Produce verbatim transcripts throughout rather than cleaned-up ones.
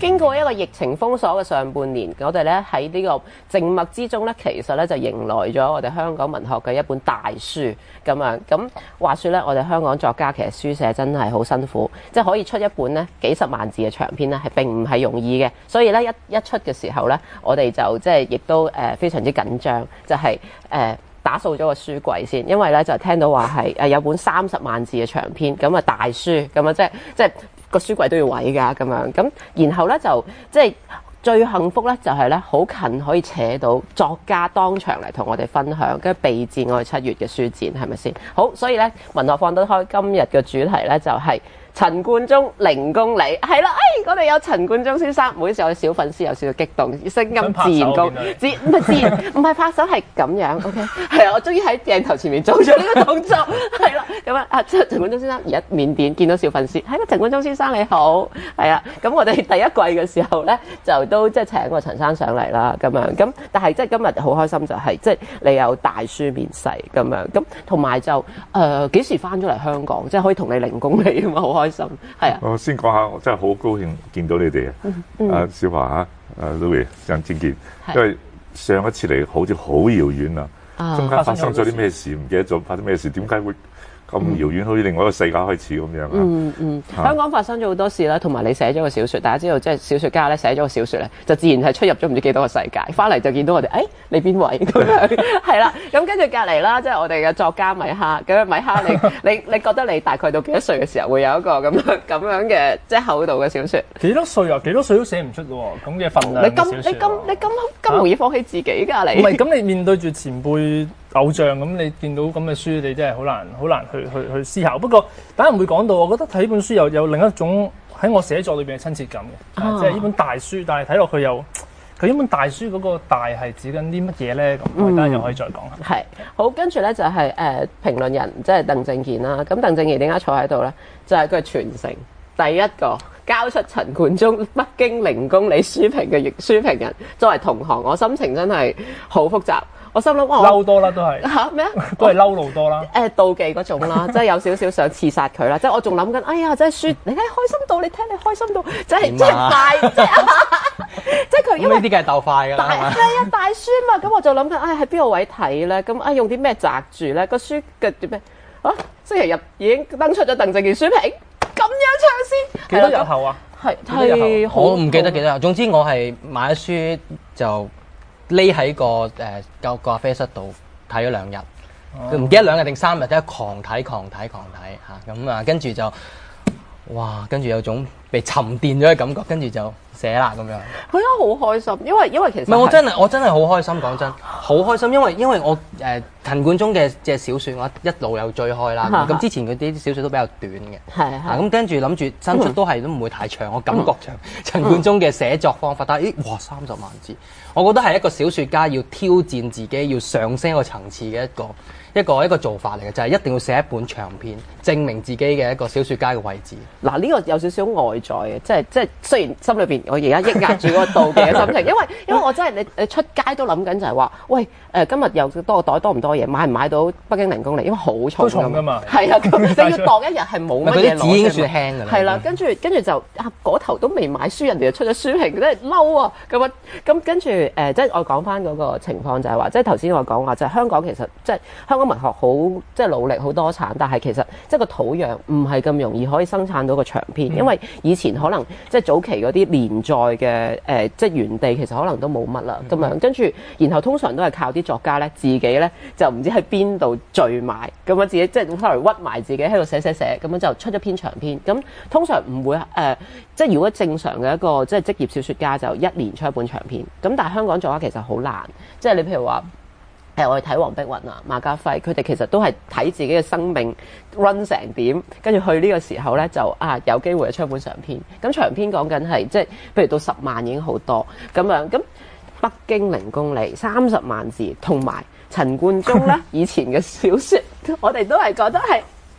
經過一個疫情封鎖嘅上半年，我哋咧喺呢個靜默之中咧，其實咧就迎來咗我哋香港文學嘅一本大書咁樣。咁話說咧，我哋香港作家其實書寫真係好辛苦，即係可以出一本咧幾十萬字嘅長篇咧，係並唔係容易嘅。所以咧一一出嘅時候咧，我哋就即係亦都誒非常之緊張，就係、是、誒。呃打掃咗個書櫃先，因為咧就聽到話係誒有本三十萬字嘅長篇，咁啊大書，咁啊即係即係個書櫃都要位㗎咁樣，咁然後咧就即係最幸福咧就係咧好近可以扯到作家當場嚟同我哋分享，跟住備戰我哋七月嘅書展，係咪先？好，所以咧文學放得開今日嘅主題咧就係、是。陳冠中零公里係啦，誒，我哋有陳冠中先生，唔好意思，我哋小粉絲有少少激動，聲音自然高，自唔係自然，唔係拍手係咁樣 ，OK， 係啊，我終於喺鏡頭前面做咗呢個動作，係啦，咁啊，啊陳冠中先生而家緬甸見到小粉絲，係啦，陳冠中先生你好，係啊，咁我哋第一季嘅時候咧，就都即係請個陳生上嚟啦，咁樣，咁但係即係今日好開心就係、是、即係你有大書面世咁樣，咁同埋就誒幾、呃、時翻咗嚟香港，即係可以同你零公里咁啊，好開心，係啊！ 我先講下，我真係好高興見到你哋、嗯嗯、啊！阿小華啊，阿 Louis 張志健，因為上一次嚟好似好遙遠啊，中間發生咗啲咩事，唔記得咗發生咩事，點解會咁遙遠，好似另外一個世界開始咁樣啊！ 嗯嗯，香港發生咗好多事啦，同埋你寫咗個小説，大家知道即係小説家咧寫咗個小説咧，就自然係出入咗唔知幾多個世界，翻嚟就見到我哋，誒、哎、你邊位咁樣？係啦，咁跟住隔離啦，即係我哋嘅作家米哈，咁米哈你你你覺得你大概到幾多歲嘅時候會有一個咁樣咁樣嘅即係厚度嘅小説？ 幾多歲啊？幾多歲都寫唔出嘅喎，咁嘅份量嘅小説。你咁你咁你咁咁容易放棄自己㗎你？唔係，咁你面對住前輩偶像咁，你見到咁嘅書，你真係好難好難去去去思考。不過等陣會講到，我覺得睇本書又有另一種喺我寫作裏邊嘅親切感嘅，啊、即係呢本大書，但係睇落去又佢呢本大書嗰個大係指緊啲乜嘢咧？咁我等陣又可以再講下。 係好，跟住咧就係、是、誒、呃、評論人，即係鄧正健啦。咁鄧正健點解坐喺度咧？就係佢係傳承第一個交出陳冠中北京零公里書評嘅書評人。作為同行，我心情真係好複雜。我心諗哇， 嬲多啦都係嚇咩啊？ 都係嬲路多啦。 誒妒忌嗰種啦，即係有少少想刺殺佢啦。即係我仲諗緊，哎呀，真係書，你睇開心到，你聽你開心到，真係真係快，即係即係佢因為呢啲梗係鬥快㗎啦。 係啊，大書嘛，咁我就諗緊，哎喺邊個位睇咧？咁啊用啲咩擲住咧？個書嘅啲咩啊？星期日已經登出咗鄧正健書評，咁樣搶先幾多日後啊？ 係係好， 我唔記得幾多日。總之我係買咗書就。匿喺個誒個咖啡室度睇咗兩日，唔、哦、記得兩日定三日，即係狂睇狂睇狂睇嚇咁啊！跟住就哇，跟住有種被沉澱咗嘅感覺，跟住就寫啦咁樣。 係啊，好開心，因為因為其實唔係我真係我真係好開心，講真，好開心，因為因為我誒、呃、陳冠中嘅嘅小説我一路有追開啦，咁之前嗰啲小説都比較短嘅，係係咁跟住諗住新出都係都唔會太長，我感覺長。陳冠中嘅寫作方法，但係咦哇三十萬字，我覺得係一個小説家要挑戰自己，要上升一個層次嘅一個一個一個做法嚟嘅，就係、是、一定要寫一本長篇，證明自己嘅一個小説家嘅位置。嗱呢、這個有少少外在嘅，即係即係雖然心裏邊我而家抑壓住嗰個妒忌嘅心情，因為因為我真係你你出街都諗緊就係話，喂誒、呃、今日又多個袋多唔多嘢，買唔買到北京零公里？因為好重㗎嘛，係啊，咁你要度一日係冇乜嘢攞。紙已經算輕㗎啦。係啦，跟住跟住就啊嗰頭都未買書，人哋就出咗書評，真係嬲啊！咁啊咁跟住誒、呃，即係我講翻嗰個情況就係話，即係頭先我講話就係香港其實即係香港文學好即係努力好多產，但係其實即係個土壤唔係咁容易可以生產到個長篇，嗯、因為以前可能即係早期嗰啲連載嘅誒，即係原地其實可能都冇乜啦咁樣，跟住然後通常都係靠啲作家咧自己咧就唔知喺邊度聚埋，咁樣自己即係 sorry 屈埋自己喺度寫寫寫，咁樣就出咗篇長篇。咁通常唔會誒、呃，即係如果正常嘅一個即係職業小説家就一年出一本長篇。咁但係香港作家其實好難，即係你譬如話。誒，我哋睇黃碧雲啊、馬家輝，佢哋其實都係睇自己嘅生命 run 成點，跟住去呢個時候咧就啊有機會出一本長篇。咁長篇講緊係即係，譬如到十萬已經好多咁樣。咁北京零公里三十萬字，同埋陳冠中咧以前嘅小説，我哋都係覺得係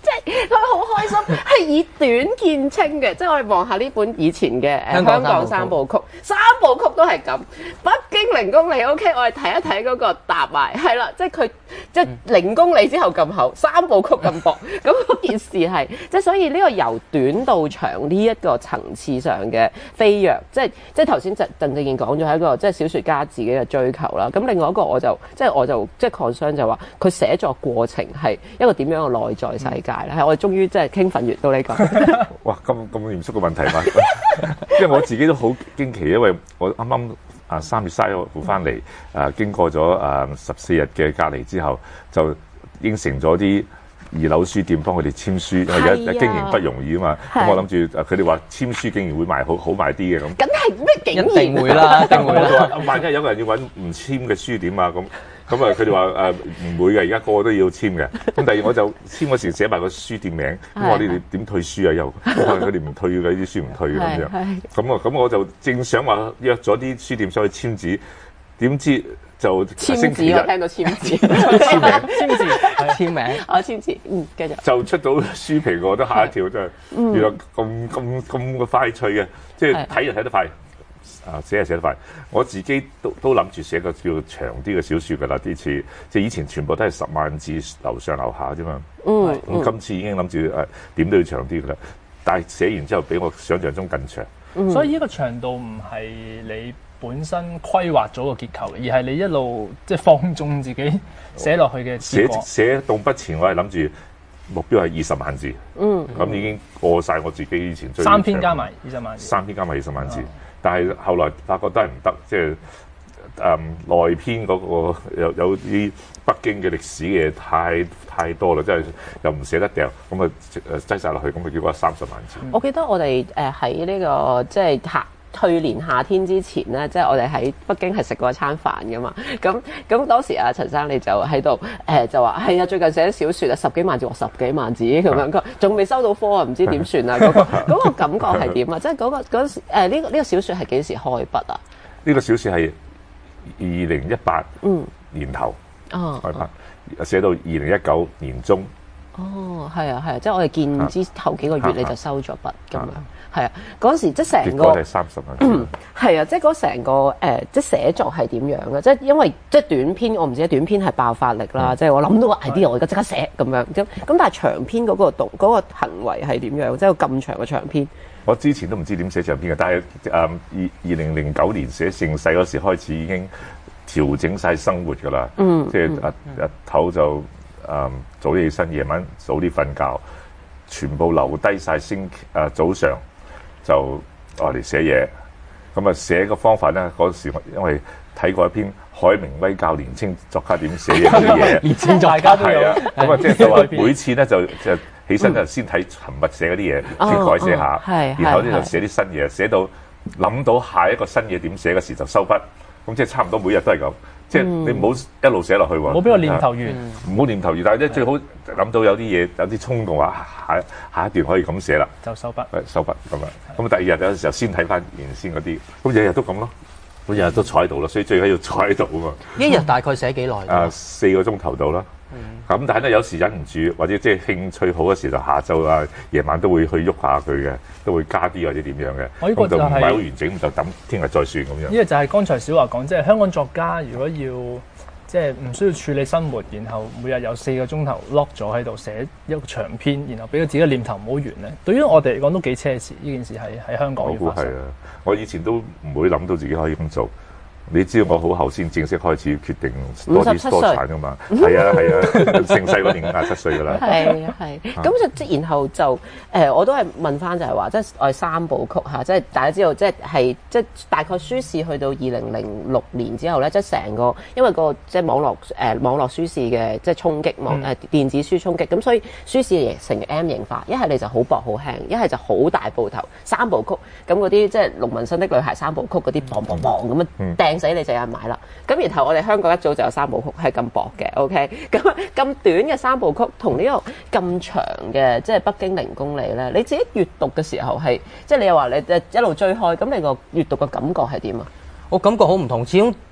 即係佢好開心，係以短見稱嘅。即係我哋望下呢本以前嘅誒香港三部曲，三部曲都係咁。北京零公里 OK， 我哋睇一睇嗰個搭埋，係啦，即係佢即係零公里之後咁厚，三部曲咁薄，咁嗰件事係即係所以呢個由短到長呢一個層次上嘅飛躍，即係即係頭先鄧鄧正健講咗係一個即係小説家自己嘅追求啦。咁另外一個我就即係我就即係 concern 就話佢寫作過程係一個點樣嘅內在世界咧？係、嗯、我哋終於即係興奮完到呢個。 哇！咁咁嚴肅嘅問題嘛，因為我自己都好驚奇，因為我啱啱啊三月三號翻嚟，啊經過咗啊十四日嘅隔離之後，就應承咗啲二樓書店幫佢哋簽書，因為而家經營不容易啊嘛。咁我諗住佢哋話簽書竟然會賣好好賣啲嘅咁。 梗係咩竟然？ 一定會啦，一定會啦。 萬一有個人要揾唔簽嘅書點啊咁？咁啊，佢哋話誒唔會嘅，而家個個都要簽嘅。咁第二我就簽嗰時寫埋個書店名，咁我話你哋點退書啊？又佢哋唔退嘅，啲書唔退嘅咁樣。咁啊，咁我就正想話約咗啲書店上去簽字，點知就簽字我聽到簽字， 簽名簽字簽名， 我簽字，嗯，繼續就出到書評，我都嚇一跳，真係原來咁咁咁嘅快脆嘅，即係睇就睇得快。啊，寫係寫得快，我自己都都諗住寫個叫長啲嘅小説㗎啦。呢次即係以前全部都係十萬字樓上樓下啫嘛。嗯，咁、嗯、今次已經諗住誒點都要長啲㗎啦。但係寫完之後比我想象中更長。 嗯、所以呢個長度唔係你本身規劃咗個結構，而係你一路即係放縱自己寫落去嘅結果。 寫寫動筆前我係諗住目標係二十萬字。嗯，咁已經過晒我自己以前最三篇加埋二十萬字。三篇加埋二十萬字。嗯，但係後來發覺都係唔得，即係誒內篇嗰個有有啲北京嘅歷史嘅嘢太太多啦，即係又唔捨得掉，咁啊誒擠晒落去，咁啊結果三十萬字。 我記得我哋誒喺呢個即係夏去年夏天之前咧，即係我哋喺北京係食過一餐飯噶嘛。咁咁當時啊陳生你就喺度誒就話係啊，最近寫小説啊十幾萬字或十幾萬字咁樣，佢仲未收到科啊，唔知點算啊？嗰、嗰個嗰個感覺係點啊？即係嗰個嗰時誒呢個呢個小説係幾時開筆啊？ 呢個小説係二零一八年頭開筆，寫到二零一九年中。 哦，係啊，係啊，即係我哋見之後幾個月你就收咗筆咁樣，係啊，嗰陣時即係成個結果係三十萬字， 係啊，即係嗰成個誒，即係寫作係點樣嘅？即係因為即係短篇，我唔知短篇係爆發力啦，即係我諗到個 idea，我而家即刻寫咁樣，咁咁但係長篇嗰個動嗰個行為係點樣？即係咁長嘅長篇。 我之前都唔知點寫長篇嘅，但係誒二二零零九年寫盛世嗰時開始已經調整晒生活㗎啦，嗯，即係日日頭就。誒、嗯、早啲起身，夜晚早啲瞓覺，全部留低晒星期誒、啊、早上就我嚟寫嘢。咁啊寫個方法咧，嗰時因為睇過一篇海明威教年青作家點寫嘢啲嘢， 年青作家都有。 咁啊即係就話每次咧就就起身就先睇尋日寫嗰啲嘢，先改寫下， 嗯、 然後咧就寫啲新嘢，寫到諗到下一個新嘢點寫嗰時就收筆。咁即係差唔多每日都係咁。即係你唔好一路寫落去喎， 唔好俾個念頭完， 唔好念頭完。但係咧最好諗到有啲嘢，有啲衝動話下下一段可以咁寫啦， 就收筆， 收筆咁啊。咁第二日有陣時候先睇翻原先嗰啲，咁日日都咁咯，咁日日都坐喺度咯。所以最緊要坐喺度啊嘛。 一日大概寫幾耐？ 啊，四個鐘頭到啦。咁、嗯、但係咧有時忍唔住，或者即係興趣好嘅時就下晝啊、夜晚都會去喐下佢嘅，都會加啲或者點樣嘅。 我呢個就係、 就唔係好完整，就等聽日再算咁樣。 呢個就係剛才小華講，即係香港作家如果要即係唔需要處理生活，然後每日有四個鐘頭 lock 咗喺度寫一個長篇，然後俾佢自己嘅念頭唔好完咧。對於我哋嚟講都幾奢侈，呢件事係喺香港要發生。 我估係啊，我以前都唔會諗到自己可以咁做。你知道我好後先正式開始決定多啲多產噶嘛？係啊係啊，盛世嗰年五十七歲噶啦。 係啊係，咁就即然後就誒、呃，我都係問翻就係話，即係我哋三部曲嚇，即係大家知道，即係係即係大概書市去到二零零六年之後咧，即係成個因為個即係網絡誒、呃、網絡書市嘅即係衝擊網誒、呃、電子書衝擊，咁所以書市成 M 型化，一係你就好薄好輕，一係就好大部頭三部曲，咁嗰啲即係農民新的女孩三部曲嗰啲砰砰砰咁樣掟死你就有人買啦，咁然後我哋香港一早就有三部曲係咁薄嘅 ，OK，咁咁短嘅三部曲同呢個咁長嘅即係北京零公里咧，你自己閱讀嘅時候係即係你又話你一路追開，咁你個閱讀嘅感覺係點啊？ 我感覺好唔同，始終即係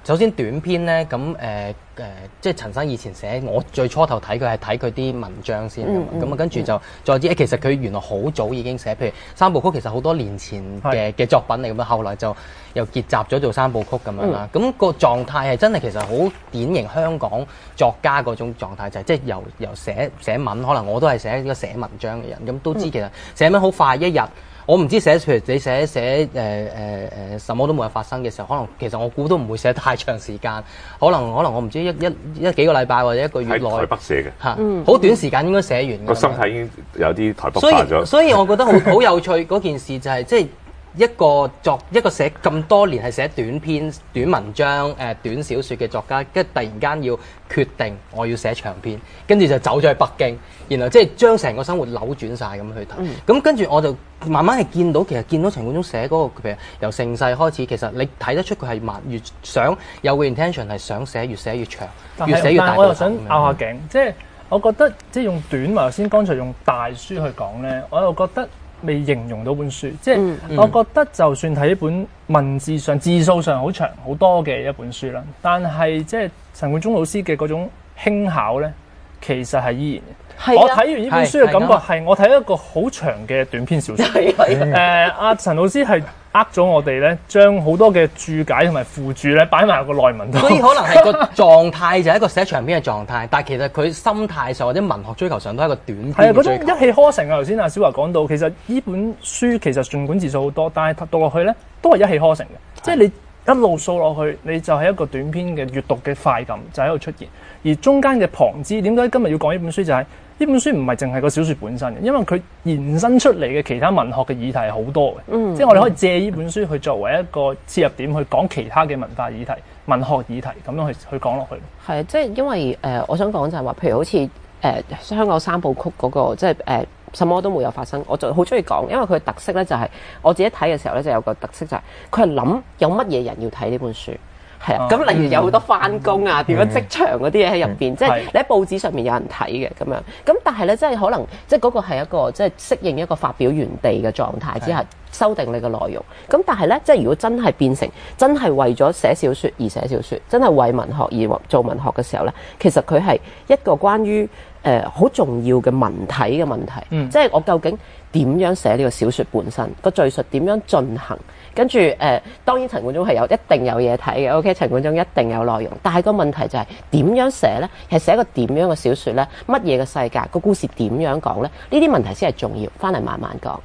首先短篇咧，咁誒誒，即係陳生以前寫，我最初頭睇佢係睇佢啲文章先，咁啊、嗯嗯、跟住就再知，誒其實佢原來好早已經寫，譬如三部曲其實好多年前嘅嘅作品嚟咁樣，後來就又結集咗做三部曲咁樣啦。咁、嗯、個狀態係真係其實好典型香港作家嗰種狀態，就係即係由由寫寫文，可能我都係寫一個寫文章嘅人，咁都知其實寫文好快，一日。我唔知寫，譬如你寫寫誒誒誒，什麼都冇有發生嘅時候，可能其實我估都唔會寫太長時間，可能可能我唔知一一一幾個禮拜或者一個月內。 喺台北寫嘅嚇， 好短時間應該寫完。個心態已經有啲台北化咗。 所以所以我覺得好好有趣嗰件事就係即係。一個作一個寫咁多年係寫短篇、短文章、誒、呃、短小説嘅作家，跟住突然間要決定我要寫長篇，跟住就走咗去北京，然後即係將成個生活扭轉晒咁去睇。咁跟住我就慢慢係見到，其實見到陳冠中寫嗰、那個譬如由盛世開始，其實你睇得出佢係慢越想有個 intention 係想寫越寫越長，越寫越大。但係我又想拗下頸，即係我覺得即係用短或頭先剛才用大書去講咧，我又覺得。未形容到本書，即係我覺得就算係一本文字上字數上好長好多嘅一本書啦，但係即係陳冠中老師嘅嗰種輕巧咧，其實係依然嘅。我睇完呢本書嘅感覺係我睇一個好長嘅短篇小說。誒，阿陳老師係呃咗我哋咧，將好多嘅注解同埋附注咧擺埋個內文度。 所以可能係個狀態就係一個寫長篇嘅狀態，但係其實佢心態上或者文學追求上都係一個短篇嘅追求。係啊，嗰種一氣呵成啊！頭先阿小華講到，其實呢本書其實儘管字數好多，但係讀落去咧都係一氣呵成嘅，即係你一路掃落去，你就係一個短篇嘅閱讀嘅快感就喺度出現。而中間嘅旁支，點解今日要講呢本書就係、是？呢本書唔係淨係個小説本身嘅，因為佢延伸出嚟嘅其他文學嘅議題係好多嘅，嗯、即係我哋可以借呢本書去作為一個切入點去講其他嘅文化議題、文學議題咁樣去去講落去。 係啊，即係因為誒、呃，我想講就係話，譬如好似誒、呃、香港三部曲嗰、那個，即係誒、呃、什麼都沒有發生，我就好中意講，因為佢嘅特色咧就係、是、我自己睇嘅時候咧就有個特色就係佢係諗有乜嘢人要睇呢本書。係啊，咁例如有好多返工啊，點、嗯、樣職場嗰啲嘢喺入邊，嗯、即係你喺報紙上面有人睇嘅咁樣。咁但係咧，即係可能即係嗰個係一個即係適應一個發表原地嘅狀態之下，修訂你嘅內容。咁但係咧，即係如果真係變成真係為咗寫小説而寫小説，真係為文學而做文學嘅時候咧，其實佢係一個關於誒好重要嘅文體嘅問題。嗯、即係我究竟點樣寫呢個小説本身個敘述點樣進行？跟住誒、呃，當然陳冠中係有一定有嘢睇嘅。OK， 陳冠中一定有內容，但係個問題就係、是、點樣寫呢？係寫一個點樣嘅小説呢？乜嘢嘅世界？個故事點樣講呢？呢啲問題先係重要，翻嚟慢慢講。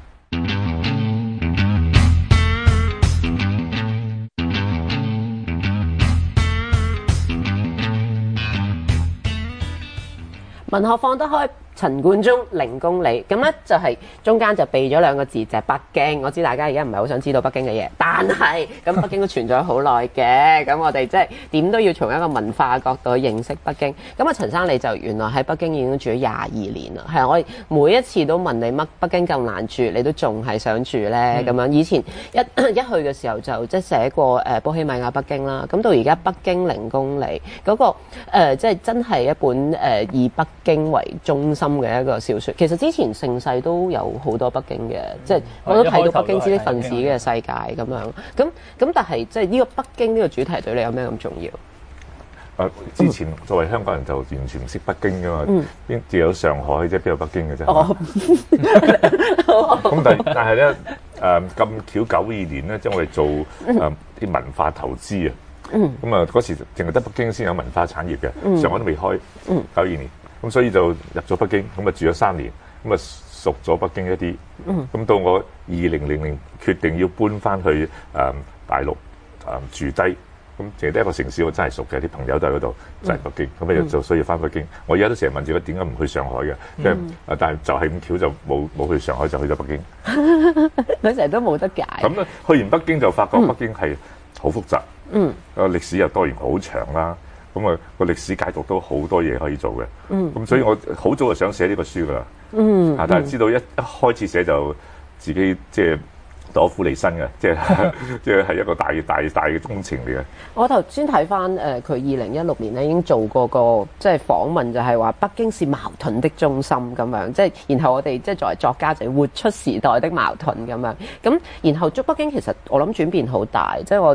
文學放得開。陳冠中零公里，咁咧就係中間就避咗兩個字，就係、是、北京。我知大家而家唔係好想知道北京嘅嘢，但係咁北京都存在咗好耐嘅。咁我哋即係點都要從一個文化角度去認識北京。咁啊，陳生你就原來喺北京已經住咗廿二年啦。係啊，我每一次都問你乜北京咁難住，你都仲係想住咧？咁樣、嗯、以前一一去嘅時候就即係寫過誒、呃、波希米亞北京啦。咁到而家北京零公里嗰、那個、呃、即係真係一本誒、呃、以北京為中心嘅一個小說，其實之前盛世都有好多北京嘅，嗯、即係我都睇到北京知識分子嘅世界咁樣。咁咁但係即係呢個北京呢個主題對你有咩咁重要？誒、 呃，之前作為香港人就完全唔識北京噶嘛，邊只、嗯、有上海啫，邊有北京嘅啫。哦，咁但但係咧誒咁巧九二年咧，即係我哋做誒啲、呃、文化投資啊，咁啊嗰時淨係得北京先有文化產業嘅，嗯、上海都未開，九二年。咁所以就入咗北京，咁啊住咗三年，咁啊熟咗北京一啲。咁、嗯、到我二零零零決定要搬翻去誒、呃、大陸誒、呃、住低，咁淨係得一個城市我真係熟嘅，啲朋友都喺嗰度，就係、是、北京。咁啊、嗯、就所以翻北京。我而家都成日問自己點解唔去上海嘅，即係啊，但係就係咁巧就冇冇去上海，就去咗北京。 佢成日都冇得解。咁咧去完北京就發覺北京係好複雜，嗯，個歷史又當然好長啦。咁啊，個歷史解讀都好多嘢可以做嘅。嗯，咁所以我好早就想寫呢個書噶啦。嗯，啊，但係知道一一開始寫就自己即係攞苦離身嘅，即係即係係一個大大大嘅工程嚟嘅。 我頭先睇翻誒佢二零一六年咧已經做過個即係訪問，就係話北京是矛盾的中心咁樣。即係然後我哋即係作為作家就活出時代的矛盾咁樣。咁然後捉北京其實我諗轉變好大，即係我。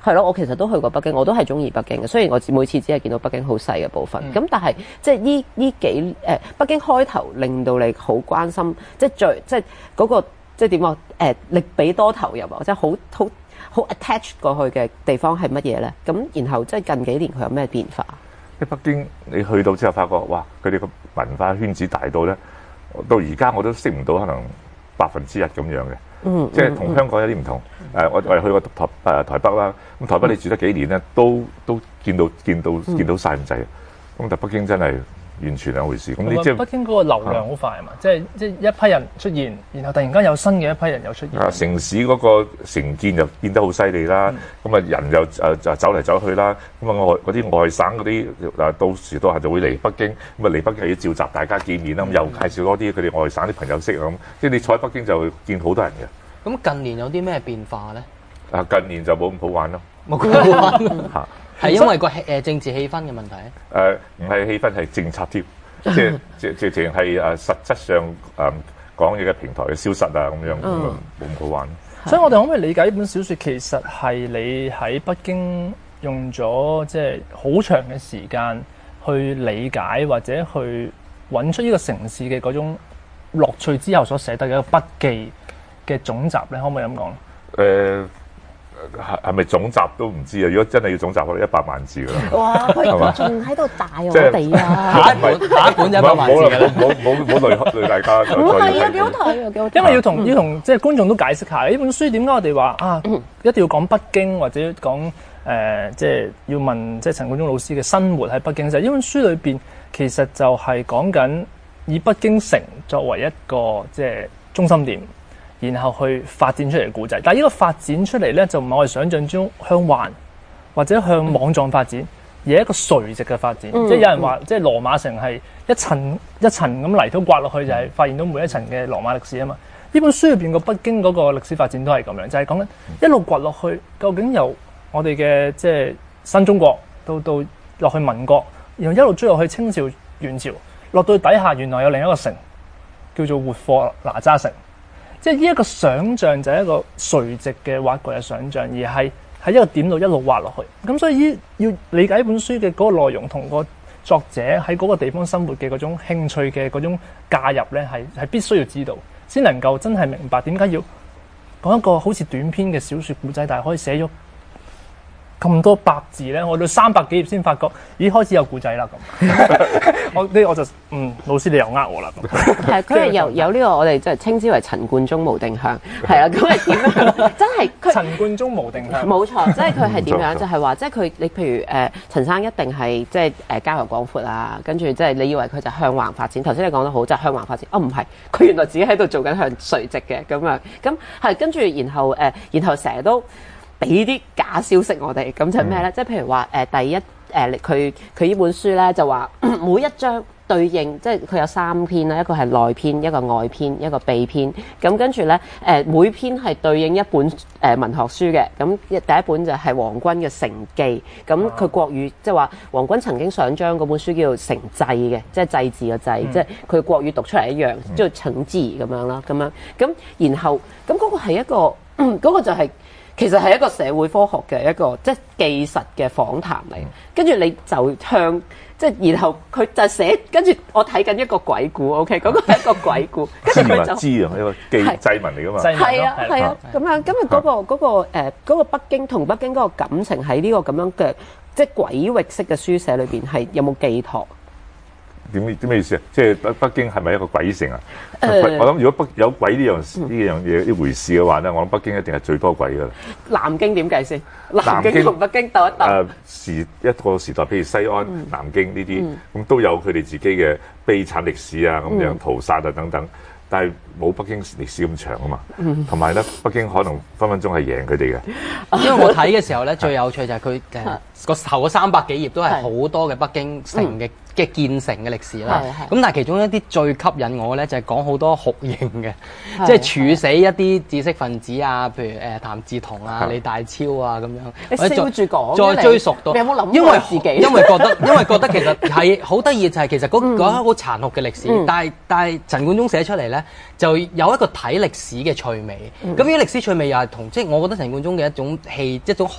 係咯，我其實都去過北京，我都係中意北京嘅。雖然我每次只係見到北京好細嘅部分，咁、嗯、但係即係呢呢幾誒、呃、北京開頭令到你好關心，即係最即係嗰個即係點講誒力比多投入啊，即係好好好 attach 過去嘅地方係乜嘢咧？咁然後即係近幾年佢有咩變化？ 喺北京你去到之後發覺，哇！佢哋個文化圈子大到咧，到而家我都識唔到可能百分之一咁樣嘅。嗯，即係同香港有啲唔同。誒、嗯，我我哋去過台誒台北啦，咁台北你住得幾年咧，都都見到見到見到曬咁滯。咁但北京真係完全兩回事。咁你即係北京嗰個流量好快啊嘛，即係即係一批人出現，然後突然間有新嘅一批人又出現。啊， 城市嗰個城建就變得好犀利啦。咁、嗯、啊人又誒就走嚟走去啦。咁啊外嗰啲外省嗰啲誒到時到下就會嚟北京，咁啊嚟北京要召集大家見面啦。咁、嗯、又介紹多啲佢哋外省啲朋友識啊咁。即係你坐喺北京就會見好多人嘅。 咁近年有啲咩變化咧？ 啊，近年就冇咁好玩咯。 冇咁好玩嚇，係因為個誒政治氣氛嘅問題。 誒唔係氣氛係政策添，即係即即淨係誒實質上誒講嘢嘅平台嘅消失啊咁樣，咁啊冇咁好玩。 所以我哋可唔可以理解呢本小説其實係你喺北京用咗即係好長嘅時間去理解或者去揾出呢個城市嘅嗰種樂趣之後所寫得嘅一個筆記嘅總集咧，可唔可以咁講？ 誒係係咪總集都唔知啊！如果真係要總集，可能一百萬字㗎啦。 哇！佢仲喺度大我哋啊！ 下一本下一本一百萬字嘅啦， 唔好唔好唔好累累大家。 唔係啊，幾好睇啊，幾好睇。 因為要同要同即係觀眾都解釋下呢本書點解我哋話啊，一定要講北京或者講誒，即係要問即係陳冠中老師嘅生活喺北京。就係呢本書裏邊其實就係講緊以北京城作為一個即係中心點。然後去發展出嚟嘅故仔，但係呢個發展出嚟咧，就唔係我哋想象中向環或者向網狀發展，而係一個垂直嘅發展。嗯、即係有人話，嗯、即係羅馬城係一層一層咁泥土刮落去，就係發現到每一層嘅羅馬歷史啊嘛。呢本書入邊個北京嗰個歷史發展都係咁樣，就係講緊一路掘落去，究竟由我哋嘅即係新中國到到落去民國，然後一路追落去清朝、元朝，落到底下原來有另一個城叫做活貨哪吒城。即係呢一個想像就係一個垂直嘅挖掘嘅想像，而係喺一個點度一路挖落去。咁所以呢要理解一本書嘅嗰個內容同個作者喺嗰個地方生活嘅嗰種興趣嘅嗰種介入咧，係係必須要知道，先能夠真係明白點解要講一個好似短篇嘅小説故仔，但係可以寫咗咁多百字咧，我到三百幾頁先發覺，咦開始有故仔啦咁。我呢我就嗯，老師你又呃我啦咁。 係佢係有有呢個我哋即係稱之為陳冠中無定向，係啊，咁係點樣？真係佢陳冠中無定向。 冇錯，即係佢係點樣？就係話即係佢你譬如誒、呃、陳生一定係即係誒交遊廣闊啊，跟住即係你以為佢就向橫發展。頭先你講得好，就係、向橫發展。哦唔係，佢原來自己喺度做緊向垂直嘅咁樣。咁係跟住然後誒、呃，然後成日都俾啲假消息我哋，咁就係咩咧？即係譬如話誒、呃、第一誒佢佢呢本書咧就話每一章對應，即係佢有三篇啦，一個係內篇，一個外篇，一個秘篇。咁跟住咧誒每篇係對應一本誒、呃、文學書嘅。咁第一本就係王軍嘅《城記》，咁佢國語即係話王軍曾經上章嗰本書叫做《城祭》嘅，即係祭字嘅祭，嗯、即係佢國語讀出嚟一樣，即係城字咁樣啦，咁樣咁然後咁嗰個係一個嗰、嗯嗰個就係、係。其實係一個社會科學嘅一個即係記實嘅訪談嚟，跟住你就向即係，然後佢就寫，跟住我睇緊一個鬼故 ，OK， 嗰個係一個鬼故，跟住佢就知啊，一個記祭文嚟噶嘛， 係啊係啊，咁樣，咁啊嗰個嗰個誒嗰個北京同北京嗰個感情喺呢個咁樣嘅即係鬼域式嘅書寫裏邊係有冇寄託？ 點點咩意思啊？即係北北京係咪一個鬼城啊？呃、我諗如果北有鬼呢樣呢樣嘢呢回事嘅話咧，我諗北京一定係最多鬼噶啦。 南京點計先？南京同北京鬥一鬥。誒、呃、時一個時代，譬如西安、嗯、南京呢啲，咁、嗯、都有佢哋自己嘅悲慘歷史啊，咁樣屠殺啊等等。但係冇北京歷史咁長啊嘛，同埋咧北京可能分分鐘係贏佢哋嘅。 因為我睇嘅時候咧，最有趣就係佢誒個頭嗰三百幾頁都係好多嘅北京城嘅嘅建成嘅歷史啦。咁但係其中一啲最吸引我咧，就係講好多酷刑嘅，即係處死一啲知識分子啊，譬如誒譚嗣同啊、李大釗啊咁樣。 你笑住講， 再追溯到， 你有冇諗過自己？ 因為覺得因為覺得其實係好得意，就係其實嗰嗰好殘酷嘅歷史，但係但係陳冠中寫出嚟咧，就有一個睇歷史嘅趣味。咁呢啲歷史趣味又係同即係我覺得陳冠中嘅一種戲，一種學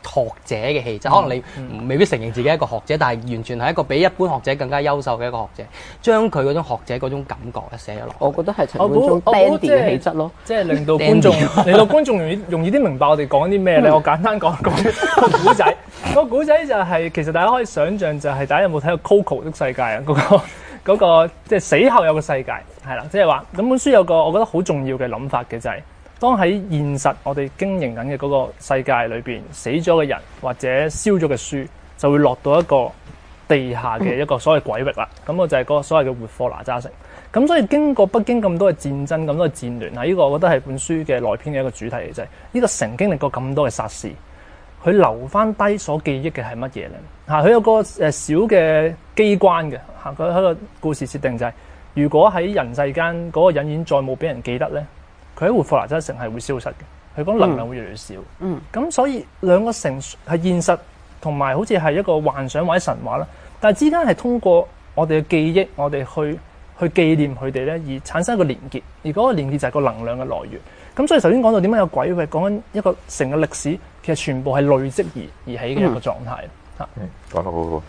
學者嘅氣質，可能你未必承認自己係一個學者，但係完全係一個比一般學者更加優秀嘅一個學者，將佢嗰種學者嗰種感覺咧寫咗落。 我覺得係陳冠中 dandy 嘅氣質咯， 即係令到觀眾令到觀眾容易容易啲明白我哋講啲咩咧。我簡單講講個古仔，個古仔就係其實大家可以想像就係大家有冇睇過 Coco 的世界啊？嗰個嗰個即係死後有個世界係啦，即係話咁本書有個我覺得好重要嘅諗法嘅就係。當喺現實我哋經營緊嘅嗰個世界裏邊，死咗嘅人或者燒咗嘅書，就會落到一個地下嘅一個所謂鬼域啦。咁我就係嗰個所謂嘅活貨哪吒城。咁所以經過北京咁多嘅戰爭、咁多嘅戰亂，喺呢個我覺得係本書嘅內篇嘅一個主題嚟，就係呢個城經歷過咁多嘅殺事，佢留翻低所記憶嘅係乜嘢咧？嚇，佢有個誒小嘅機關嘅嚇，佢喺個故事設定就係、是，如果喺人世間嗰個人已經再冇俾人記得咧。佢喺活貨哪吒城係會消失嘅，佢講能量會越嚟越少。嗯，咁所以兩個城係現實同埋好似係一個幻想或者神話啦，但係之間係通過我哋嘅記憶，我哋去去紀念佢哋咧，而產生一個連結，而嗰個連結就係個能量嘅來源。咁所以頭先講到點解有鬼域，講緊一個城嘅歷史，其實全部係累積而而起嘅一個狀態。嚇、嗯， 嗯，講得好好。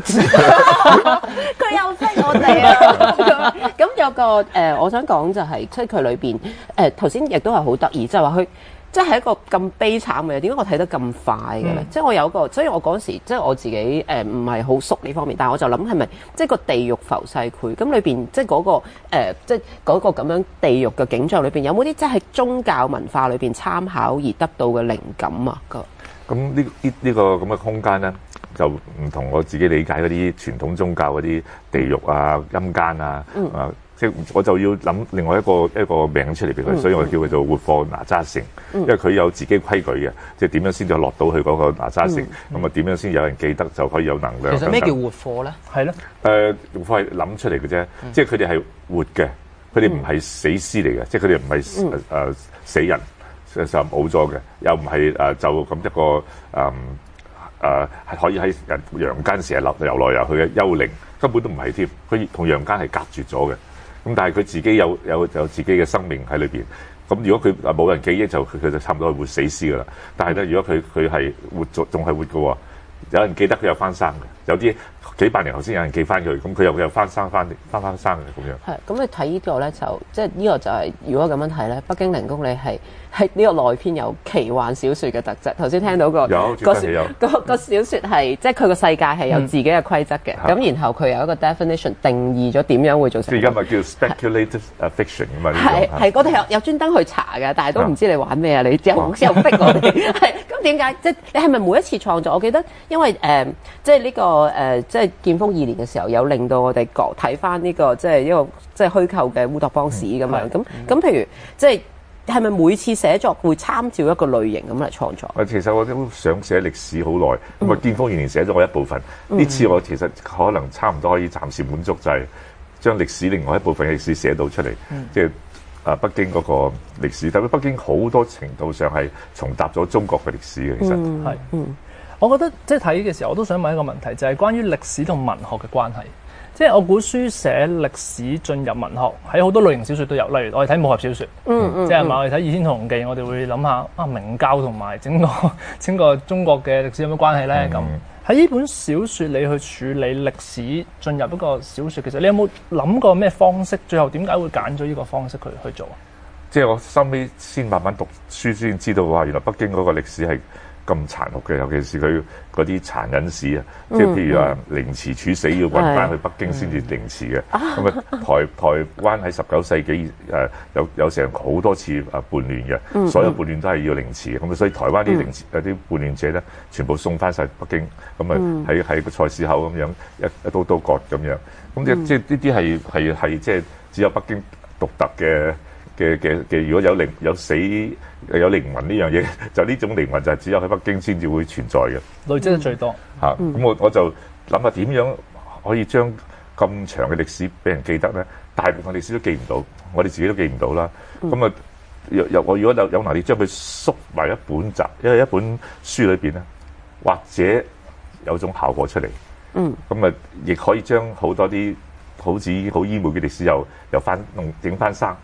佢又識我哋啊！咁有個誒、呃，我想講就係、是，即係佢裏邊誒頭先亦都係好得意，就係話佢即係一個咁悲慘嘅，點解我睇得咁快嘅咧？嗯、即係我有個，所以我嗰時即係我自己誒唔係好熟呢方面，但係我就諗係咪即係個地獄浮世繪咁裏邊，即係嗰、那個、呃、即係嗰個咁樣地獄嘅景象裏邊，有冇啲即係宗教文化裏邊參考而得到嘅靈感啊？個咁呢呢呢個咁嘅空間咧，就唔同我自己理解嗰啲傳統宗教嗰啲地獄啊、陰間啊，嗯、啊，即係我就要諗另外一個一個名出嚟俾佢，嗯、所以我叫佢做活貨哪吒城，嗯、因為佢有自己規矩嘅，即係點樣先至落到去嗰個哪吒城，咁啊點樣先有人記得就可以有能量。 其實咩叫活貨咧？係咯， 誒活貨係諗出嚟嘅啫，嗯、即係佢哋係活嘅，佢哋唔係死屍嚟嘅，即係佢哋唔係誒死人。就冇咗嘅，又唔係誒就咁一個誒誒係可以喺人陽間成日流遊來遊去嘅幽靈，根本都唔係添。佢同陽間係隔絕咗嘅。咁但係佢自己有有有自己嘅生命喺裏邊。咁如果佢誒冇人記憶，就佢佢就差唔多係活死屍噶啦。但係咧，如果佢佢係活咗，仲係活嘅喎，有人記得佢有翻生嘅，有啲幾百年後先有人記翻佢，咁佢又又翻生翻翻翻生嘅咁樣。係，咁你睇呢個咧就即係呢個就係、是、如果咁樣睇咧，北京靈宮你係係呢個內篇有奇幻小説嘅特質。頭先聽到個有個有個個小説係即係佢個世界係有自己嘅規則嘅，咁、嗯、然後佢有一個 definition 定義咗點樣會做成。而家咪叫 speculative fiction 啊嘛。係係，我哋有有專登去查嘅，但係都唔知你玩咩啊！你之後又逼我哋係咁點解？即係你係咪每一次創作？我記得因為誒、呃、即係呢、這個誒、呃、即係建豐二年嘅時候，有令到我哋講睇翻呢個即係一個即係虛構嘅烏托邦史咁樣。咁咁譬如即係係咪每次寫作會參照一個類型咁嚟創作？ 其實我都想寫歷史好耐，咁啊建豐二年寫咗我一部分。呢、嗯、次我其實可能差唔多可以暫時滿足，就係將歷史另外一部分嘅歷史寫到出嚟，嗯、即係啊北京嗰個歷史。但係北京好多程度上係重踏咗中國嘅歷史嘅，其實係嗯。 嗯我覺得即係睇嘅時候，我都想問一個問題，就係、是、關於歷史同文學嘅關係。即係我估書寫歷史進入文學，喺好多類型小説都有。例如我哋睇武俠小説，嗯嗯、即係我哋睇《倚天屠龍記》，我哋會諗下啊明教同埋整個整個中國嘅歷史有咩關係咧？咁喺呢本小説你去處理歷史進入一個小説，其實你有冇諗過咩方式？最後點解會揀咗呢個方式去去做？ 即係我收尾先慢慢讀書先知道話，原來北京嗰個歷史係咁殘酷嘅，尤其是佢嗰啲殘忍史啊，即係譬如話凌遲處死要運翻去北京先至凌遲嘅。咁啊、嗯、台台灣喺十九世紀誒有有成好多次啊叛亂嘅，嗯、所有叛亂都係要凌遲嘅。咁啊所以台灣啲凌遲有啲叛亂者咧，全部送翻晒北京，咁啊喺喺個菜市口咁樣一一刀刀割咁樣。咁即即係呢啲係係係即係只有北京獨特嘅。嘅嘅嘅，如果有靈有死有靈魂呢樣嘢，就呢種靈魂就係只有喺北京先至會存在嘅， 累積得最多嚇。咁、嗯啊、我我就諗下點樣可以將咁長嘅歷史俾人記得咧？大部分歷史都記唔到，我哋自己都記唔到啦。咁啊、嗯，又又我如果有有能力將佢縮埋一本集，因為一本書裏邊咧，或者有種效果出嚟。嗯。咁啊，亦可以將好多啲好似好依昧嘅歷史又又翻弄整翻生。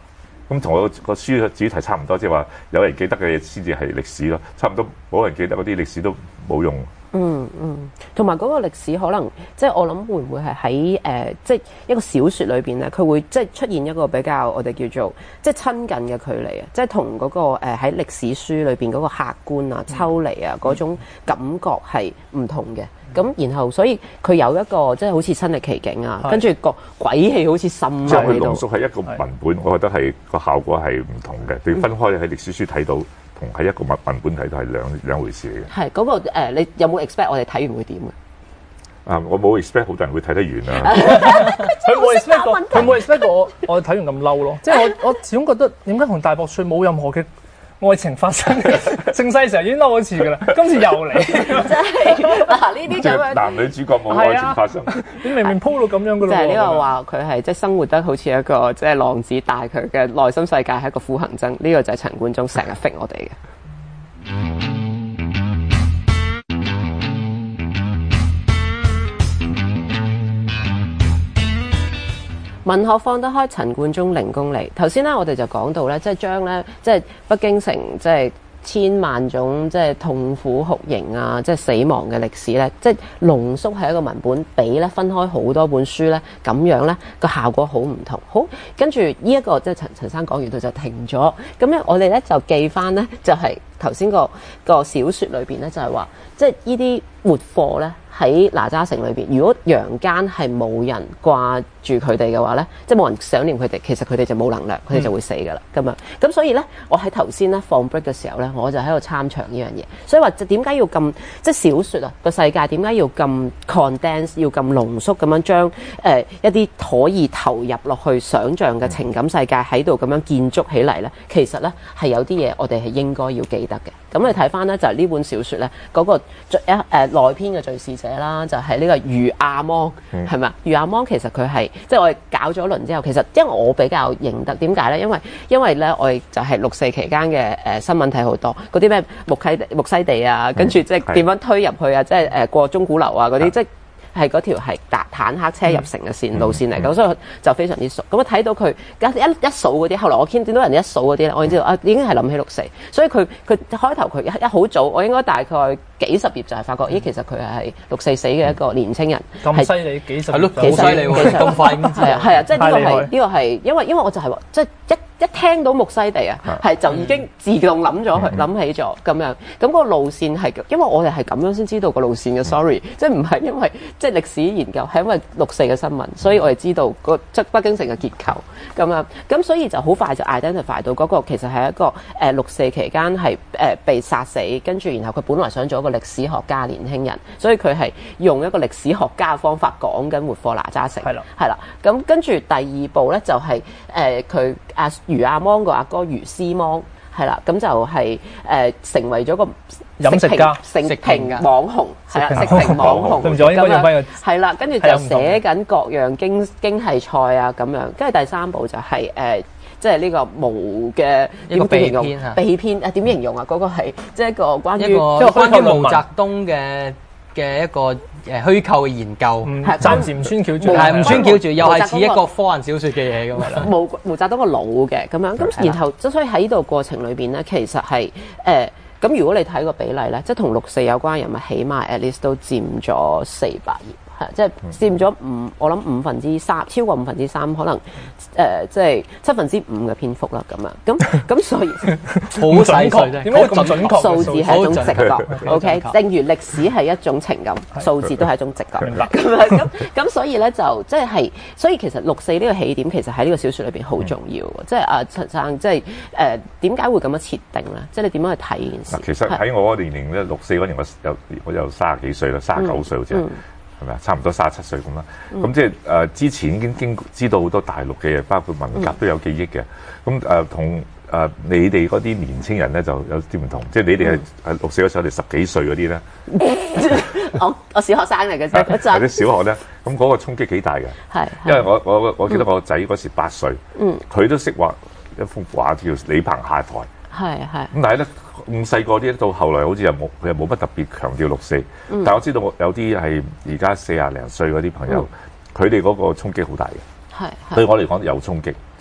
咁同我個書嘅主題差唔多，即係話有人記得嘅嘢先至係歷史咯。差唔多冇人記得嗰啲歷史都冇用。 嗯嗯，同埋嗰個歷史可能即係我諗會唔會係喺誒即係一個小説裏邊咧，佢會即係出現一個比較我哋叫做即係親近嘅距離啊，即係同嗰個誒喺歷史書裏邊嗰個客觀啊、抽離啊嗰種感覺係唔同嘅。咁然後所以佢有一個即係好似身歷其境啊，跟住個鬼氣好似滲喺度。 即係佢濃縮係一個文本，我覺得係個效果係唔同嘅。你分開喺歷史書睇到，同喺一個文文本睇到係兩兩回事嚟嘅。係嗰、嗰個、呃、你有冇 expect 我哋睇完會點嘅？ 啊，我冇 expect 好多人會睇得完啊。 佢冇 expect 過，佢冇 expect 過我，我睇完咁嬲咯。即係我我始終覺得點解同大博帥冇任何嘅愛情發生？盛世時候已經嬲一次㗎啦，今次又嚟， 真係嗱呢啲咁樣男女主角冇愛情發生， 你明明鋪到咁樣㗎咯。 就係呢個話佢係即係生活得好似一個即係浪子，但係佢嘅內心世界係一個苦行僧。呢、這個就係陳冠中成日 fit 我哋嘅。文學放得開，陳冠中零公里。頭先咧，我哋就講到咧，即係將咧，即係北京城，即係千萬種即係痛苦酷刑啊，即係死亡嘅歷史咧，即係濃縮喺一個文本，比咧分開好多本書咧，咁樣咧個效果好唔同。好，跟住呢一個即係陳陳生講完佢就停咗。咁咧，我哋咧就記翻咧，就係頭先個個小説裏邊咧，就係話，即係呢啲活貨咧。喺哪吒城裏邊，如果陽間係冇人掛住佢哋嘅話咧，即係冇人想念佢哋，其實佢哋就冇能量，佢哋就會死㗎啦。咁樣咁所以咧，我喺頭先咧放 break 嘅時候咧，我就喺度參詳呢樣嘢。所以話就點解要咁即係小説啊個世界點解要咁 condense 要咁濃縮咁樣將誒、呃、一啲可以投入落去想像嘅情感世界喺度咁樣建築起嚟咧？其實咧係有啲嘢我哋係應該要記得嘅。咁你睇翻咧就係、是、呢本小説咧嗰個最一誒內篇嘅敘事者啦，就係、是、呢個余亞芒係咪啊？余亞芒其實佢係即係我哋搞咗一輪之後，其實因為我比較認得點解咧？因為因為咧我哋就係六四期間嘅誒、呃、新聞睇好多嗰啲咩木溪木西地啊，跟住即係點樣推入去啊，即係誒過鐘鼓樓啊嗰啲即係。係嗰條係搭坦克車入城嘅線路線嚟，咁、嗯、所以就非常之熟。咁啊睇到佢一一數嗰啲，後來我見到人一數嗰啲咧，我已經知道啊，已經係諗起六四。所以佢佢開頭佢一一好早，我應該大概幾十頁就係發覺，咦，其實佢係六四死嘅一個年青人。 咁犀利幾十頁？係咯， 好犀利喎，咁快咁知。 係啊係啊，即係呢個係呢個係，因為因為我就係話，即係一。一聽到木西地啊，係就已經自動諗咗佢，諗起咗咁樣。咁個路線係，因為我哋係咁樣先知道個路線嘅。Sorry，即係唔係因為即係歷史研究，係因為六四嘅新聞，所以我哋知道個即北京城嘅結構咁樣。咁所以就好快就 identify 到嗰個其實係一個誒六四期間係誒被殺死，跟住然後佢本來想做一個歷史學家年輕人，所以佢係用一個歷史學家嘅方法講緊活貨哪吒城。係啦，係啦。咁跟住第二步咧就係誒佢阿。余亞芒個阿哥余思芒係啦，咁就係、是、誒、呃、成為咗個飲食家、 食評網紅，係啦，食評網紅咁樣，係啦，跟住就寫緊各樣經經濟菜啊咁樣，跟住第三步就係、是、誒、呃，即係呢個毛嘅一個秘篇啊， 秘篇啊點形容啊？嗰、那個係即係一個關於一個關於毛澤東嘅嘅一個。誒虛構嘅研究， 嗯、暫時唔穿橋住， 係唔穿橋住，又係似一個科幻小説嘅嘢咁樣。 毛毛澤東個腦嘅咁樣，咁然後即所以喺呢度過程裏邊咧，其實係誒咁。如果你睇個比例咧，即係同六四有關嘅人物，起碼 at least 都佔咗四百頁。係，即係佔咗五，我諗五分之三，超過五分之三，可能誒、呃，即係七分之五嘅篇幅啦，咁樣，咁咁所以好準確，點解咁準確？ 數字係一種直覺 ，OK，正如歷史係一種情感，數字都係一種直覺，咁樣咁咁，所以咧就即係，所以其實六四呢個起點其實喺呢個小説裏邊好重要嘅，即係阿陳生，即係誒點解會咁樣設定咧？即係你點樣去睇呢件事？ 其實喺我嗰年齡咧，六四嗰年我有我有三十幾歲啦，三十九歲好似。嗯係咪啊？差唔多三十七歲咁啦。咁、嗯、即係誒、呃、之前已經經知道好多大陸嘅嘢，包括文革都有記憶嘅。咁誒同誒你哋嗰啲年青人咧就有啲唔同。即係你哋係係六四嗰時候，我哋十幾歲嗰啲咧。 我我小學生嚟嘅啫， 或者小學咧，咁嗰個衝擊幾大嘅。係，因為我我我記得我仔嗰時八歲，佢、嗯、都識畫一幅畫叫李鵬下台。係係。咁但係咧。咁細個啲到後來好似又冇佢又冇乜特別強調六四，嗯、但係我知道有啲係而家四廿零歲嗰啲朋友，佢哋嗰個衝擊好大嘅，係對我嚟講有衝擊，即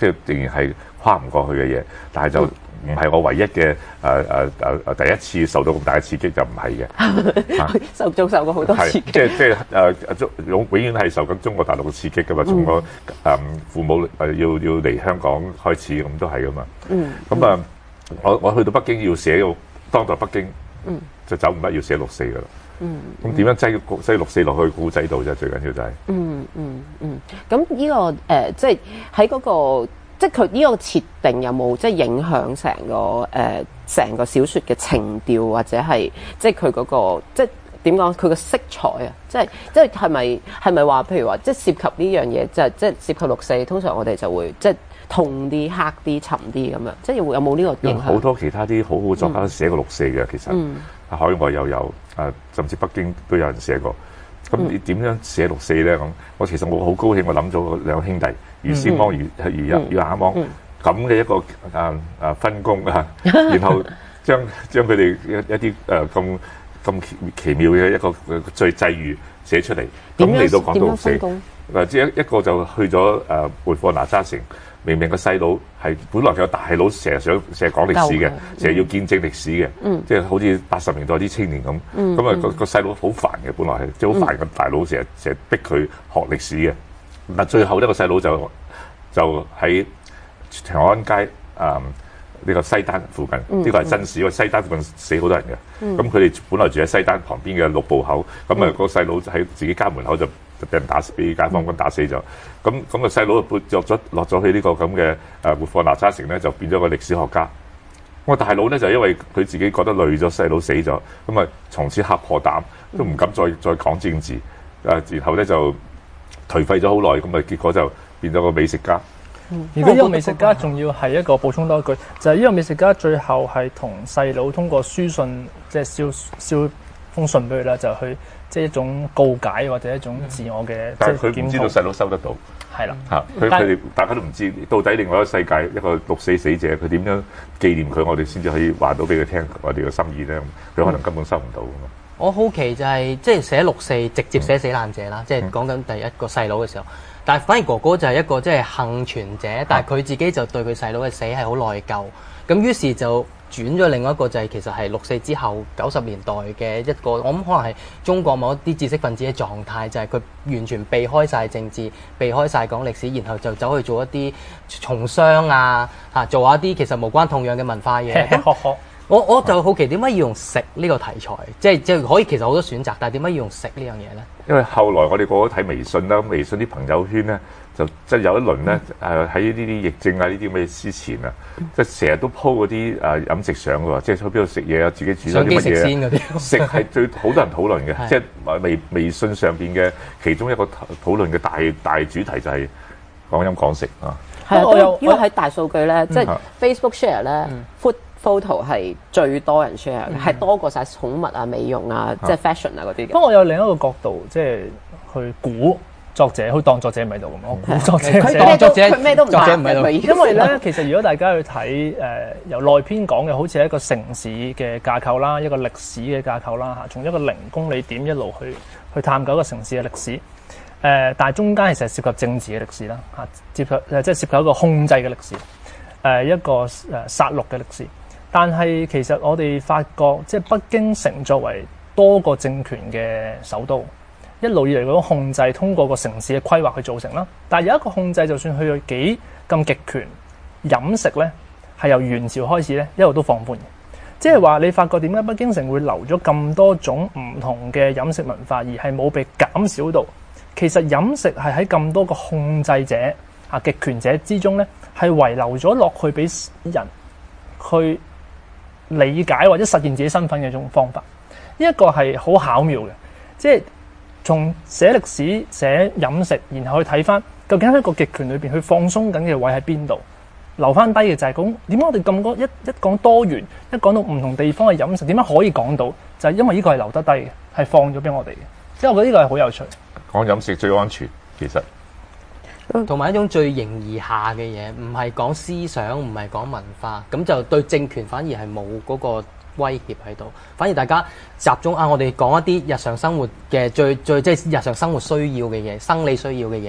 即係仍然係跨唔過去嘅嘢，但係就唔係我唯一嘅誒誒誒誒第一次受到咁大嘅刺激，就唔係嘅。 受仲受過好多次激， 即係即係誒中永永遠係受緊中國大陸嘅刺激噶嘛。從我誒父母誒要要嚟香港開始咁都係噶嘛。嗯，咁啊，我我去到北京要寫個當代北京，嗯，就走唔甩要寫六四噶啦。嗯，咁點樣擠擠六四落去古仔度啫？最緊要就係、是，嗯嗯嗯。咁呢、這個誒、呃，即係喺嗰個，即係佢呢個設定有冇即係影響成個誒成、呃、個小説嘅情調，或者係即係佢嗰個即係點講？佢個色彩啊，即係即係係咪係咪話譬如話即係涉及呢樣嘢，就係即係涉及六四，通常我哋就會即係痛啲、黑啲、沉啲咁樣，即係有冇呢個影響？ 好多其他啲好好作家都寫過六四嘅，其實。嗯海外又有，誒甚至北京都有人寫過。咁你點樣寫六四咧？咁我其實我好高興，我諗咗兩兄弟余先芒、余余余亞芒咁嘅一個誒誒分工啊，然後將將佢哋一一啲誒咁咁奇妙嘅一個最際遇寫出嚟。咁嚟到講到六四，誒即係一一個就去咗誒回貨哪吒城。明明個細佬係本來有大佬成日想成日講歷史嘅，成日要見證歷史嘅，嗯、即係好似八十年代啲青年咁。咁啊、嗯嗯、個個細佬好煩嘅，本來係即係好煩嘅大佬，成日成日逼佢學歷史嘅。但最後呢個細佬就就喺長安街啊呢、嗯呢個西單附近，呢、嗯、個係真事，因為西單附近死好多人嘅。咁佢哋本來住喺西單旁邊嘅六步口，咁啊、嗯、個細佬喺自己家門口就就俾人打死，俾街坊軍打死咗。咁咁個細佬落咗落咗去呢個咁嘅誒活貨哪吒城咧，就變咗個歷史學家。我大佬咧就因為佢自己覺得累咗細佬死咗，咁啊從此嚇破膽，都唔敢再再講政治。誒，然後咧就頹廢咗好耐，咁啊結果就變咗個美食家。 如果呢個美食家仲要係一個補充多一句，就係、是、呢個美食家最後係同細佬通過書信，即係燒燒封信俾佢啦，就去即係一種告解或者一種自我嘅。 但係佢唔知道細佬收得到。 係啦， 嚇佢佢哋大家都唔知到底另外一個世界一個六四死者佢點樣紀念佢，我哋先至可以話到俾佢聽我哋嘅心意咧。佢可能根本收唔到㗎嘛。 我好奇就係、是、即係寫六四直接寫死難者啦，嗯、即係講緊第一個細佬嘅時候。但係反而哥哥就係一個即係幸存者，但係佢自己就對佢細佬嘅死係好內疚。咁於是就轉咗另外一個就係其實係六四之後九十年代嘅一個，我諗可能係中國某一啲知識分子嘅狀態，就係、是、佢完全避開晒政治，避開晒講歷史，然後就走去做一啲從商啊，嚇做一啲其實無關痛癢嘅文化嘢。我我就好奇點解要用食呢個題材，即係即係可以其實好多選擇，但係點解要用食呢樣嘢咧？ 因為後來我哋個個睇微信啦，微信啲朋友圈咧就即係有一輪咧誒喺呢啲疫症啊呢啲咁嘅之前啊，即係成日都 po 嗰啲誒飲食相㗎喎，即係去邊度食嘢啊，自己煮咗啲乜嘢。食先嗰啲。食係最好多人討論嘅，即係微微信上邊嘅其中一個討論嘅大大主題就係講飲講食啊。 係啊，我有因為喺大數據咧，即係 Facebook share 咧 food photo 係最多人 share 嘅，係、嗯、多過晒寵物啊、美容啊、即係 fashion 啊嗰啲。不過我有另一個角度，即係去估作者，好當作者唔喺度咁，我估作者。佢作者佢咩都唔作者唔喺度。因為咧，其實如果大家去睇誒、呃、由內篇講嘅，好似係一個城市嘅架構啦，一個歷史嘅架構啦嚇，從一個零公里點一路去去探究一個城市嘅歷史。誒、呃，但係中間其實涉及政治嘅歷史啦嚇，接及誒即係涉及一個控制嘅歷史，誒、呃、一個誒殺戮嘅歷史。但係其實我哋發覺，即係北京城作為多個政權嘅首都，一路以嚟嗰種控制，通過個城市嘅規劃去造成啦。但係有一個控制，就算去到幾咁極權，飲食咧係由元朝開始咧一路都放寬嘅。即係話你發覺點解北京城會留咗咁多種唔同嘅飲食文化，而係冇被減少到？其實飲食係喺咁多個控制者啊極權者之中咧，係遺留咗落去俾人去理解或者實現自己身份嘅一種方法，呢一個係好巧妙嘅，即係從寫歷史、寫飲食，然後去睇翻究竟喺一個極權裏邊去放鬆緊嘅位喺邊度，留翻低嘅就係講點解我哋咁多一一講多元，一講到唔同地方嘅飲食，點解可以講到？就係因為呢個係留得低嘅，係放咗俾我哋嘅，即係我覺得呢個係好有趣。 講飲食最安全，其實。 同埋一種最形而下嘅嘢，唔係講思想，唔係講文化，咁就對政權反而係冇嗰個威脅喺度。反而大家集中啊，我哋講一啲日常生活嘅最最即係日常生活需要嘅嘢、生理需要嘅嘢，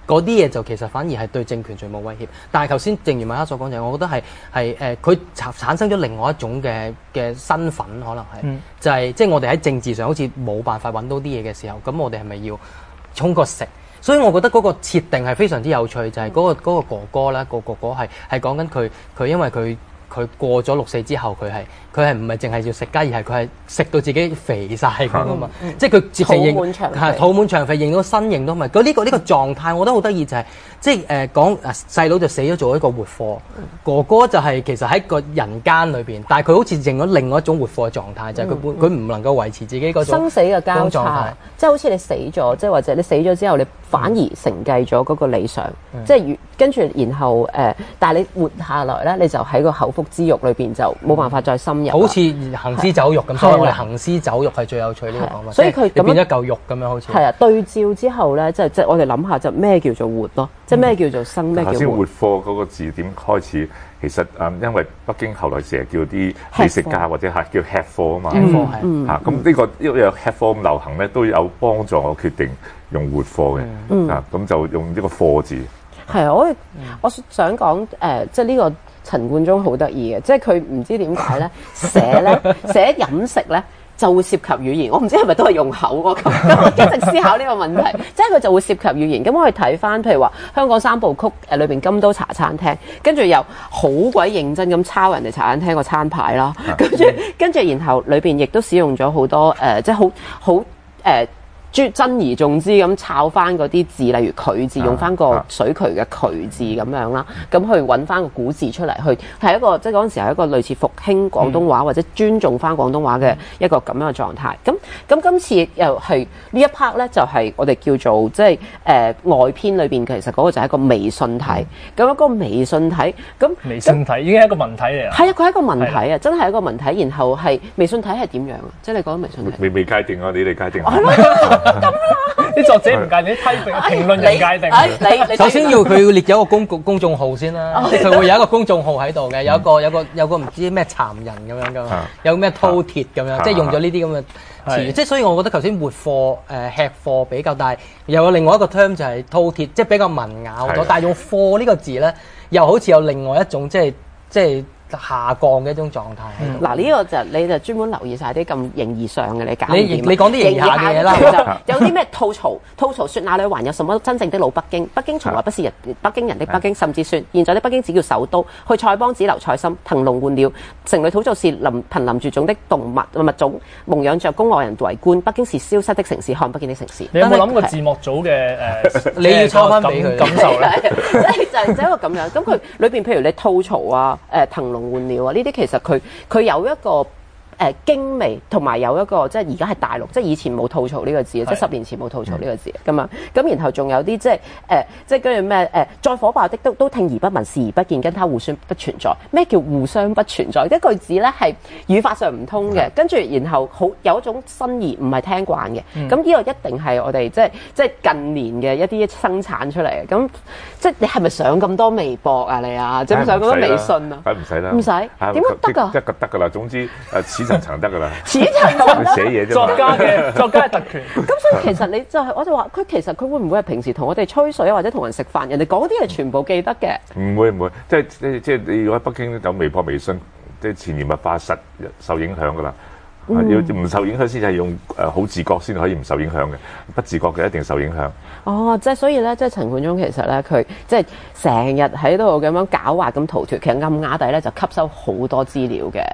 嗰啲嘢就其實反而係對政權最冇威脅。但係頭先正如米哈所講就係，我覺得係係誒佢產產生咗另外一種嘅嘅身份，可能係、嗯、就係即係我哋喺政治上好似冇辦法揾到啲嘢嘅時候，咁我哋係咪要衝個食？所以我覺得嗰個設定係非常之有趣，就係、是、嗰、那個嗰、那個哥哥咧，個哥哥係係講緊佢佢因為佢佢過咗六四之後，佢係佢係唔係淨係要食雞，而係佢係食到自己肥晒咁啊嘛！嗯、即係佢直情認係肚滿腸肥，認到身形都唔係。佢呢個呢、這個狀態，我覺得好得意就係、是、即係誒講誒細佬就死咗做一個活貨，嗯、哥哥就係其實喺個人間裏邊，但係佢好似認咗另外一種活貨嘅狀態，就係佢本佢唔能夠維持自己嗰種生死嘅交叉，即係好似你死咗，即係或者你死咗之後，你反而承繼咗嗰個理想，嗯、即係跟住然後誒、呃，但係你活下來咧，你就喺個口腹之欲裏邊就冇辦法再深入， 好似行屍走肉咁。所以我哋行屍走肉係最有趣呢個講法。 所以佢變咗嚿肉咁樣，好似係啊。對照之後咧，即係即係我哋諗下，就咩叫做活咯？即係咩叫做生？咩叫活？頭先活貨嗰個字點開始？其實誒，因為北京後來成日叫啲美食家或者係叫吃貨啊嘛，嚇咁呢個因為有吃貨咁流行咧，都有幫助我決定用活貨嘅，啊咁就用呢個貨字。 係啊，我我想講誒，即係呢個陳冠中好得意嘅，即係佢唔知點解咧寫咧寫飲食咧就會涉及語言，我唔知係咪都係用口喎咁，我一直思考呢個問題，即係佢就會涉及語言。咁我哋睇翻譬如話香港三部曲誒裏邊金都茶餐廳，跟住又好鬼認真咁抄人哋茶餐廳個餐牌啦，跟住跟住然後裏邊亦都使用咗好多誒、呃，即係好好誒。珍而重之咁抄翻嗰啲字，例如渠字，用翻個水渠嘅渠字咁樣啦，咁去揾翻個古字出嚟，去係一個即係嗰陣時係一個類似復興廣東話、嗯、或者尊重翻廣東話嘅一個咁樣嘅狀態。咁咁今次又係呢一 part 咧，就係、是、我哋叫做即係誒外篇裏邊其實嗰個就係一個微信體。咁、嗯、一個微信體，咁微信體已經係一個文體嚟啦。 係啊，佢係一個文體啊，真係一個文體。然後係微信體係點樣啊？即係你講微信體未未界定啊？你哋界定啊？ 咁啦， 啲作者唔界定，啲批評評論人界定。 你你首先要佢要列咗個公公公眾號先啦，即係佢會有一個公眾號喺度嘅，有一個有個有個唔知咩殘忍咁樣噶嘛，有咩饕餮咁樣，即係用咗呢啲咁嘅詞語。即係所以我覺得頭先活貨誒吃貨比較，但係又有另外一個 term 就係饕餮，即係比較文雅咗。但係用貨呢個字咧，又好似有另外一種即係即係下降嘅一種狀態。 嗱呢、嗯、個就你就專門留意晒啲咁形而上嘅你搞你你講啲形下嘅嘢啦， 有啲咩吐槽吐槽說那裡還有什麼真正的老北京？北京從來不是人北京人的北京，甚至說現在的北京只叫首都。去丐幫只留菜心，騰籠換鳥。城裏土造是林瀕臨絕種的動物物種，蒙養着宮外人為官。北京是消失的城市，看不見的城市。 你有冇諗過字幕組嘅誒？ 你要抄翻俾佢感受咧？ 就係就一個咁樣。咁佢裏邊譬如你吐槽啊，誒騰籠換鳥啊，呢啲其實佢佢有一個誒經微，同埋有一個即係而家係大陸，即係以前冇吐槽呢個字，即係十年前冇吐槽呢個字咁樣。咁然後仲有啲即係誒，即係跟住咩誒，再火爆的都都聽而不聞，視而不見，跟他互相不存在。咩叫互相不存在？一句子咧係語法上唔通嘅，跟住然後好有一種新意，唔係聽慣嘅。咁呢、嗯、個一定係我哋即係即係近年嘅一啲生產出嚟嘅。咁即係你係咪上咁多微博啊？你啊，即係上咁多微信啊？ 梗唔使啦， 唔使點解得㗎？ 得㗎得㗎啦。總之誒，層層得㗎啦， 似層層寫嘢啫。 作家嘅作家嘅特權。 咁所以其實你就係、是、我就話佢其實佢會唔會係平時同我哋吹水啊，或者同人食飯，人哋講啲嘢全部記得嘅？唔會唔會，即係即係即係你如果喺北京有微博、微信，即係潛移默化實受影響㗎啦。嗯、要唔受影響先係用誒好自覺先可以唔受影響嘅，不自覺嘅一定受影響。 哦，即係所以咧，即係陳冠中其實咧，佢即係成日喺度咁樣狡猾咁逃脫，其實暗啞底咧就吸收好多資料嘅。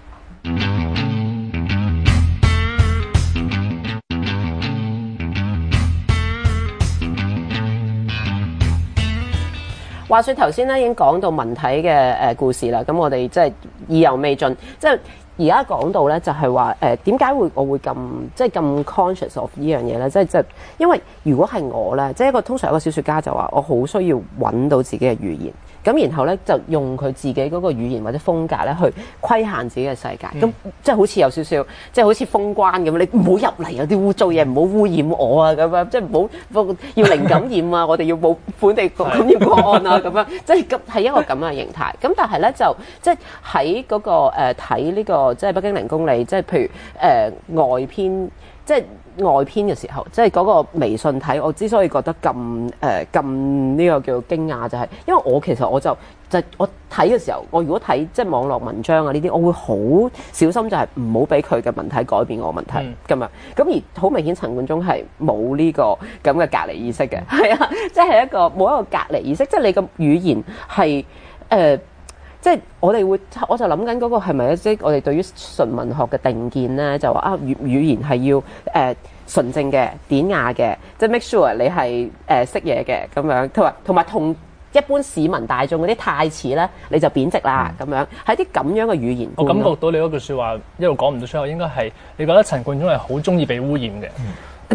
話說頭先咧已經講到文體嘅誒故事啦，咁我哋即係意猶未盡，即係而家講到咧就係話誒點解會我會咁即係咁 conscious of 呢樣嘢咧？即係即係因為如果係我咧，即係一個通常一個小説家就話我好需要揾到自己嘅語言，咁然後咧就用佢自己嗰個語言或者風格咧去規限自己嘅世界，咁、嗯、即係好似有少少即係好似封關咁，你唔好入嚟有啲污糟嘢，唔好污染我啊咁樣，即係唔好要零感染啊，我哋要冇本地感染個案啊咁樣，即係咁係一個咁嘅形態。咁但係咧就即係喺嗰個誒睇呢個即係北京零公里，即係譬如誒、呃、外篇即係外篇嘅時候，即係嗰個微信睇，我之所以覺得咁誒咁呢個叫驚訝，就係因為我其實我就就我睇嘅時候，我如果睇即係網絡文章啊呢啲，我會好小心，就係唔好俾佢嘅文體改變我嘅文體咁樣。咁、嗯、而好明顯，陳冠中係冇呢個咁嘅隔離意識嘅，係啊，即係一個冇一個隔離意識，即係你嘅語言係誒。呃即係我哋會，我就諗緊嗰個係咪即係我哋對於純文學嘅定見咧，就話啊語語言係要誒、呃、純正嘅、典雅嘅，即係 make sure 你係誒識嘢嘅咁樣，同埋同埋同一般市民大眾嗰啲太似咧，你就貶值啦咁、嗯、樣，係啲咁樣嘅語言。 我感覺到你嗰句説話一路講唔到出口，應該係你覺得陳冠中係好中意被污染嘅。嗯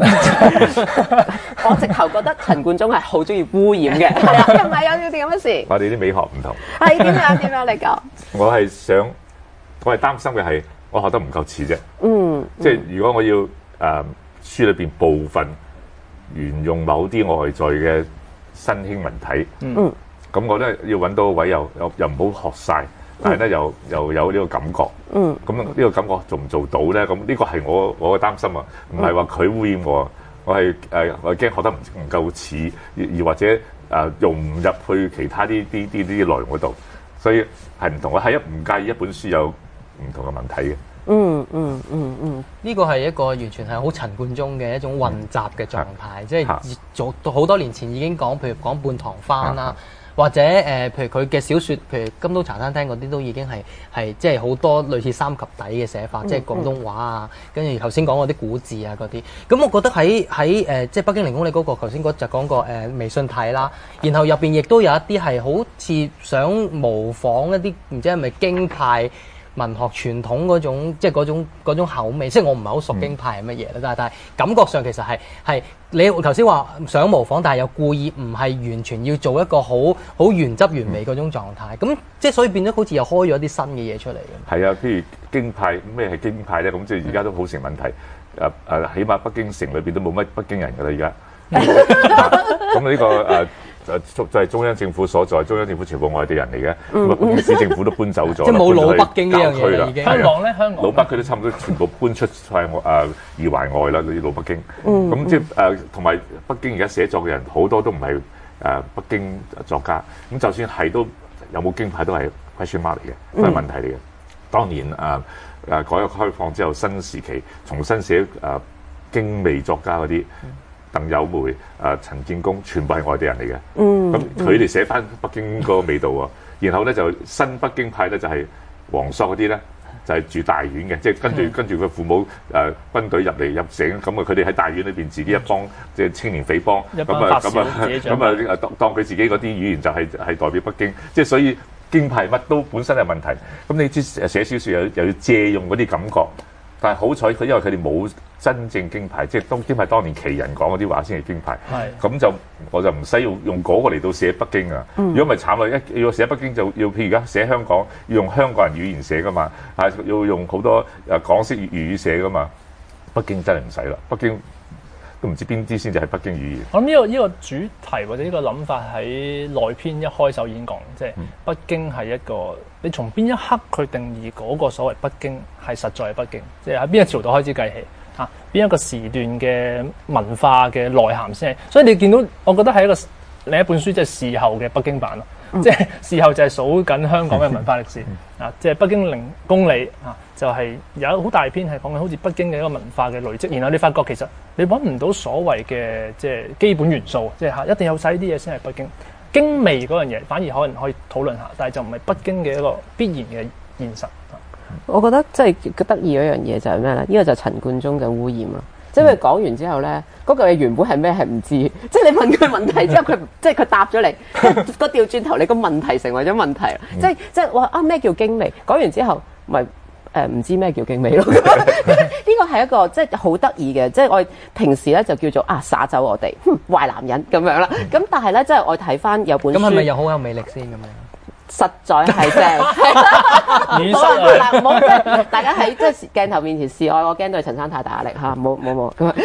我直頭覺得陳冠中係好中意污染嘅，係啊，係咪有啲咁嘅事？ 我哋啲美學唔同， 係點樣點樣嚟講？ 我係想，我係擔心嘅係，我學得唔夠似啫。嗯，即係如果我要誒、呃、書裏邊部分沿用某啲外在嘅新興文體，嗯，咁我咧要揾到個位又又又唔好學晒。但係咧，又又有呢個感覺，嗯，咁呢個感覺做唔做到咧？咁呢個係我我嘅擔心啊，唔係話佢污染我，我係誒我驚學得唔唔夠似，而或者誒、呃、用唔入去其他啲啲啲啲內容嗰度，所以係唔同。我係一唔介意一本書有唔同嘅文體嘅。嗯嗯嗯嗯， 呢個係一個完全係好陳冠中嘅一種混雜嘅狀態，嗯、即係早到好多年前已經講，譬如講半唐番啦。嗯或者誒、呃，譬如佢嘅小説，譬如《金都茶餐廳》嗰啲，都已經係係即係好多類似三及底嘅寫法，嗯、即係廣東話啊，跟住頭先講嗰啲古字啊嗰啲。咁我覺得喺喺誒，即係北京零公里嗰個頭先嗰就講過誒、呃、微信體啦，然後入邊亦都有一啲係好似想模仿一啲唔知係咪京派文學傳統嗰種，即係嗰種嗰種口味。即係我唔係好熟京派係乜嘢啦，但係但係感覺上其實係係。你頭先話想模仿，但係又故意唔係完全要做一個好好原汁原味嗰種狀態，咁、嗯、即係所以變咗好似又開咗啲新嘅嘢出嚟嘅。係啊，譬如京派，咩係京派咧？咁即係而家都好成問題。誒、嗯、誒、啊，起碼北京城裏邊都冇乜北京人㗎啦，而家。咁呢、呢個誒。啊誒就係中央政府所在，中央政府全部外地人嚟嘅，咁啊北京市政府都搬走咗， 即係冇老北京呢樣嘢啦，已經。 香港咧，香港老北區都差唔多全部搬出晒誒二環外啦，啲老北京。咁、嗯、即係誒同埋北京而家寫作嘅人好多都唔係誒北京作家，咁就算係都有冇京派都係 question mark 嚟嘅，都係問題嚟嘅。當年誒誒、呃呃、改革開放之後，新時期重新寫誒、呃、京味作家嗰啲。鄧有梅、誒、呃、陳建功，全部係外地人嚟嘅。嗯，咁佢哋寫翻北京嗰個味道啊。然後咧就新北京派咧就係黃朔嗰啲咧，就係、是、住大院嘅，即係跟住、嗯、跟住佢父母誒、呃、軍隊入嚟入城，咁啊佢哋喺大院裏邊自己一幫，即係青年匪幫，咁啊咁啊咁啊當當佢自己嗰啲語言就係、是、係代表北京，即係所以京派乜都本身係問題。咁你知寫小説又又要借用嗰啲感覺。但係好彩佢，因為佢哋冇真正京派，即係當京派當年奇人講嗰啲話先係京派。係咁就我就唔使要用嗰個嚟到寫北京啊。如果唔係慘啦，一要寫北京就要譬如而家寫香港，要用香港人語言寫噶嘛，係要用好多誒港式粵語寫噶嘛。北京真係唔使啦，北京都唔知邊啲先至係北京語言。 我諗呢個呢個主題或者呢個諗法喺內篇一開首已經講，即係北京係一個。你從邊一刻去定義嗰個所謂北京係實在係北京，即係喺邊一朝代開始計起嚇，邊一個時段嘅文化嘅內涵先係。所以你見到，我覺得係一個另一本書，即係事後嘅北京版咯。嗯、即係事後就係數緊香港嘅文化歷史啊，即係北京零公里啊，就係、是、有好大篇係講緊好似北京嘅一個文化嘅累積。然後你發覺其實你揾唔到所謂嘅即係基本元素，即係嚇一定有晒呢啲嘢先係北京。京味嗰樣嘢反而可能可以討論下，但係就唔係北京嘅一個必然嘅現實。 我覺得即係得意嗰樣嘢就係咩咧？呢、這個就係陳冠中嘅污染咯。即係佢講完之後咧，嗰嚿嘢原本係咩係唔知。即係你問佢問題之後，佢即係佢答咗你，個調轉頭你個問題成為咗問題。即係即係話啊咩叫京味？講完之後咪。誒唔、呃、知咩叫京味咯？呢個係一個即係好得意嘅，即係我平時咧就叫做啊灑走我哋，壞男人咁樣啦。咁但係咧，即係我睇翻有本書， 咁係咪又好有魅力先咁樣？ 實在係正， 女生嗱，唔好即係大家喺即係鏡頭面前示愛，我驚對陳生太大壓力嚇，冇冇冇咁咁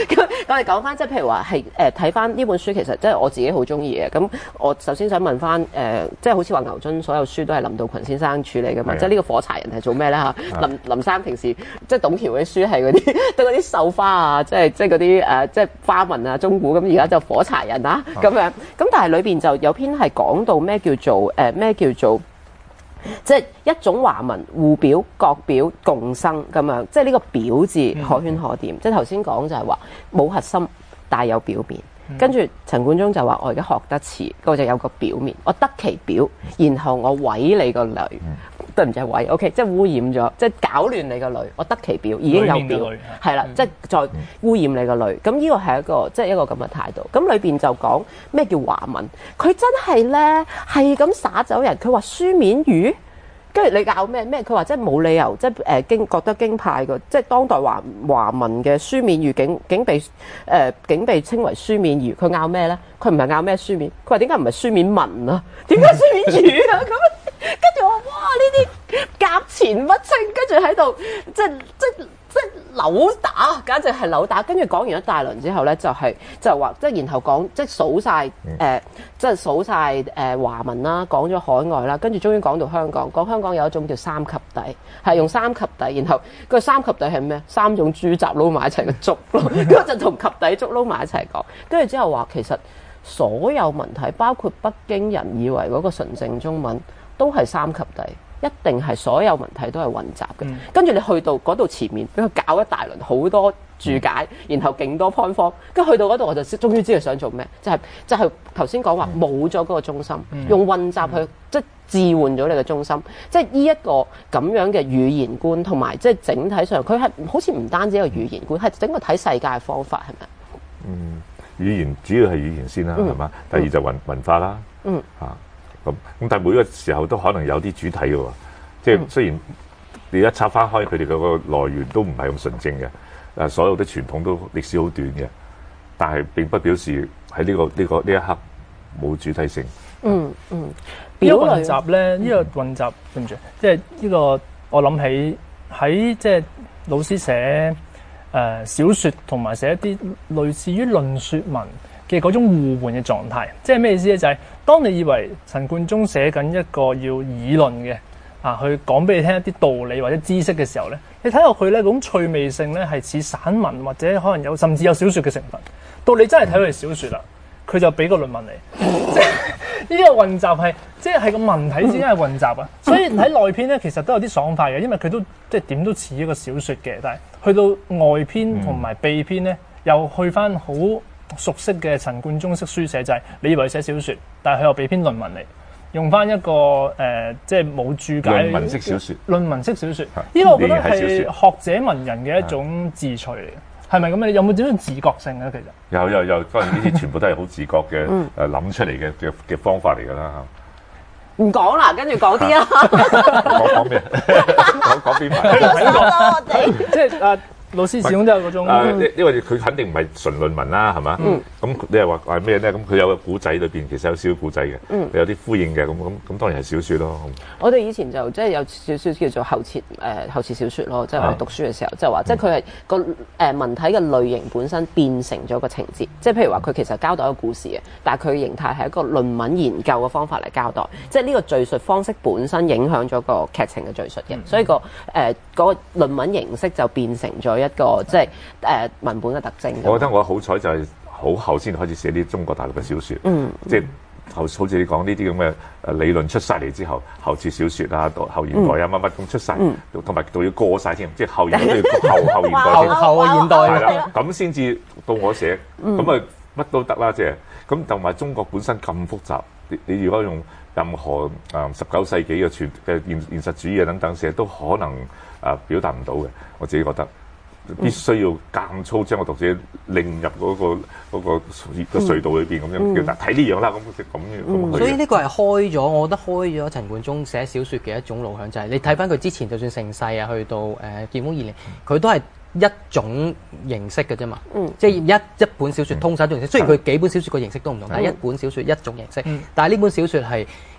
我哋講翻，即係譬如話係誒睇翻呢本書，其實即係我自己好中意嘅。咁我首先想問翻誒、呃，即係好似話牛津所有書都係林道群先生處理嘅嘛？即係呢個火柴人係做咩咧嚇？林林生平時即係董橋嘅書係嗰啲對嗰啲繡花啊，即係即係嗰啲誒即係花紋啊、中古咁，而家就火柴人啊咁樣。咁但係裏邊就有篇係講到咩叫做誒咩、呃、叫做。即係一種華文互表各表共生咁樣，即係呢個表字可圈可點。嗯、即係頭先講就係話冇核心，但有表面。嗯、跟住陳冠中就話：我而家學得詞，我就有個表面，我得其表，然後我毀你個女，嗯、對唔住係毀 ，OK， 即係污染咗，即係搞亂你個女，我得其表已經有表，係啦，即係再污染你個女。咁呢個係一個即係一個咁嘅態度。咁裏邊就講咩叫華文？佢真係咧係咁灑走人。佢話書面語。跟住你教咩咩？佢話即係冇理由，即係誒經覺得經派嘅，即係當代華華文嘅書面語竟竟被誒、呃、竟被稱為書面語。佢拗咩咧？佢唔係拗咩書面，佢話點解唔係書面文啊？點解書面語啊？咁跟住我話哇呢啲夾前不清，跟住喺度即係即係即係扭打，簡直係扭打。跟住講完一大輪之後咧，就係、是、就話即係然後講即係數晒，誒、呃，即係數晒誒華文啦，講咗海外啦，跟住終於講到香港，講香港有一種叫三及第，係用三及第，然後個三及第係咩？三種豬雜撈埋一齊嘅粥咯，咁就同及第粥撈埋一齊講。跟住之後話其實所有文體，包括北京人以為嗰個純正中文，都係三及第。一定係所有文體都係混雜嘅，嗯、跟住你去到嗰度前面，俾佢搞一大輪好多注解，嗯、然後勁多 point form，跟住去到嗰度我就終於知佢想做咩，就係、是、就係頭先講話冇咗嗰個中心，嗯、用混雜去、嗯、即係置換咗你嘅中心，即係呢一個咁樣嘅語言觀，同埋即係整體上佢係好似唔單止一個語言觀，係整個睇世界嘅方法係咪？ 嗯，語言主要係語言先啦，係嘛、嗯？第二就文文化啦，嗯嚇。咁咁，但係每個時候都可能有啲主體嘅喎，即係雖然你一拆翻開佢哋嗰個來源都唔係咁純正嘅，誒所有啲傳統都歷史好短嘅，但係並不表示喺呢個呢個呢一刻冇主體性。嗯嗯，呢個混雜咧，呢個混雜對唔住，即係呢個我諗起喺即係老師寫誒小説同埋寫一啲類似於論説文嘅嗰種互換嘅狀態，即係咩意思咧？就係、是、當你以為陳冠中寫緊一個要議論嘅啊，去講俾你聽一啲道理或者知識嘅時候咧，你睇落去咧嗰種趣味性咧係似散文或者可能有甚至有小説嘅成分。到你真係睇佢小説啦，佢就俾個論文你，即係呢個混雜係即係係個文體之間係混雜啊。所以喺內篇咧其實都有啲爽快嘅，因為佢都即係點都似一個小説嘅，但係去到外篇同埋秘篇咧又去翻好熟悉嘅陳冠中式書寫，就係、是、你以為寫小説，但係佢又俾篇論文嚟，用翻一個誒、呃，即係冇注解。論文式小説。論文式小説，呢個我覺得係學者文人嘅一種志趣嚟嘅，係咪咁啊？有冇點樣自覺性咧？其實有有有，當然呢啲全部都係好自覺嘅誒諗出嚟嘅嘅嘅方法嚟㗎啦嚇。 唔講啦，跟住講啲啊。 講講咩？講講邊排？ 我哋即係啊。老師始終都有嗰種， 誒，因為佢肯定唔係純論文啦，係嘛？咁、嗯、你係話話咩咧？咁佢有個古仔裏邊，其實有少少古仔嘅，嗯、有啲呼應嘅，咁咁咁當然係小説咯。 我哋以前就即係有少少叫做後設誒、呃、後設小説咯，即係我哋讀書嘅時候，即係話即係佢係個誒文體嘅類型本身變成咗個情節，即係譬如話佢其實交代一個故事嘅，但係佢形態係一個論文研究嘅方法嚟交代，即係呢個敘述方式本身影響咗個劇情嘅敘述嘅，嗯、所以、個誒嗰、呃嗰個論文形式就變成咗一個即係誒、呃、文本嘅特徵。 我覺得我好彩就係好後先開始寫啲中國大陸嘅小説，嗯、即係後好似你講呢啲咁嘅誒理論出晒嚟之後，後設小説啊、後現代啊乜乜咁出晒，同埋仲要過晒添，即係後現代後後現代添， 後現代係啦，咁先至到我寫，咁啊乜都得啦，即係咁同埋中國本身咁複雜，你你如果用任何誒十九世紀嘅傳嘅現現實主義啊等等寫，都可能誒表達唔到嘅，我自己覺得。必須要間粗將個讀者令入嗰、嗰個嗰、嗰個隧道裏邊咁樣，叫睇呢樣啦，咁咁樣咁。 所以呢個係開咗，我覺得開咗陳冠中寫小説嘅一種路向，就係、是、你睇翻佢之前，就算盛世啊，去到誒劍鋒二年，佢都係一種形式嘅啫嘛。嗯、即係一一本小説通晒種形式，雖然佢幾本小説個形式都唔同，嗯、但係一本小説一種形式。嗯、但係呢本小説係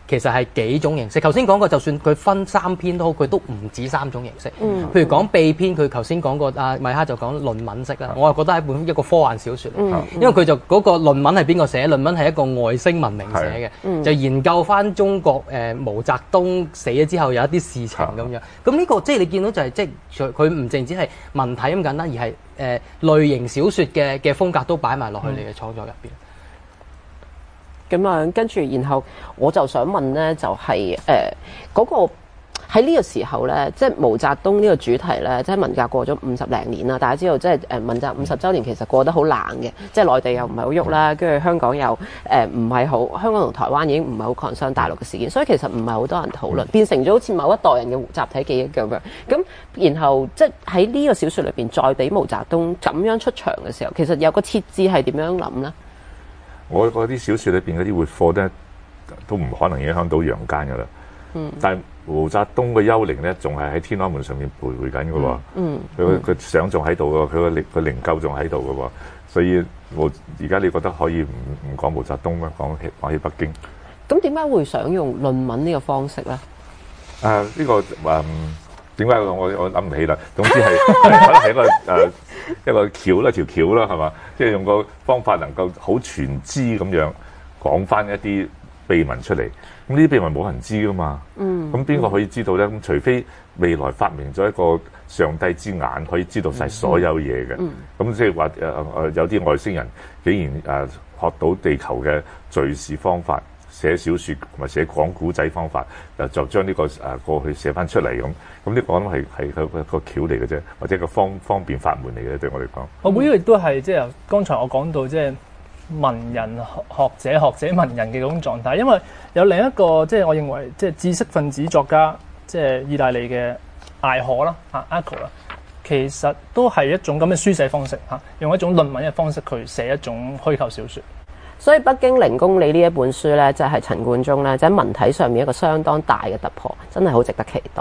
其實係幾種形式。頭先講過，就算佢分三篇都好，佢都唔止三種形式。嗯、譬如講秘篇，佢頭先講過，阿米哈就講論文式啦。我係覺得係一本一個科幻小説嚟，嗯、因為佢就嗰、嗰個論文係邊個寫？論文係一個外星文明寫嘅，嗯、就研究翻中國誒、呃、毛澤東死咗之後有一啲事情咁樣。咁呢、呢個即係你見到就係、係、即係佢唔淨止係文體咁簡單，而係誒、呃、類型小説嘅嘅風格都擺埋落去你嘅創作入邊。 咁樣跟住，然後我就想問咧，就係誒嗰個喺呢個時候咧，即係毛澤東呢個主題咧，即係文革過咗五十零年啦。大家知道，即係誒文革五十週年其實過得好冷嘅，即係內地又唔係好喐啦，跟住香港又誒唔係好，香港同台灣已經唔係好 concern大陸嘅事件，所以其實唔係好多人討論，變成咗好似某一代人嘅集體記憶咁樣。咁然後即係喺呢個小説裏邊，再俾毛澤東咁樣出場嘅時候，其實有個設置係點樣諗咧？ 我嗰啲小説裏邊嗰啲活貨咧，都唔可能影響到陽間噶啦。嗯。但係毛澤東嘅幽靈咧，仲係喺天安門上面徘徊緊嘅喎。嗯。佢佢相仲喺度嘅，佢個靈佢靈柩仲喺度嘅喎。所以我而家你覺得可以唔唔講毛澤東咩？講起講起北京。 咁點解會想用論文呢個方式咧？ 啊，呢、這個誒點解我我諗唔起啦。總之係可能係一個誒。呃一個橋啦，條橋啦，係嘛？即係用個方法能夠好全知咁樣講翻一啲秘聞出嚟。咁呢啲秘聞冇人知噶嘛？嗯。咁邊個可以知道咧？咁除非未來發明咗一個上帝之眼，可以知道晒所有嘢嘅。嗯。咁即係話誒誒，有啲外星人竟然誒、呃、學到地球嘅敘事方法，寫小説同埋寫講古仔方法，就就將呢個誒過去寫翻出嚟咁。咁呢個我諗係係個個橋嚟嘅啫，或者個方方便法門嚟嘅，對我嚟講。 我估呢個亦都係即係剛才我講到即係文人學者、學者文人嘅嗰種狀態，因為有另一個即係我認為即係知識分子作家，即係意大利嘅艾可啦嚇 Eco 啦，其實都係一種咁嘅書寫方式嚇，用一種論文嘅方式去寫一種虛構小説。 所以《北京零公里》呢一本書咧，就係陳冠中咧，就喺文體上面一個相當大嘅突破，真係好值得期待。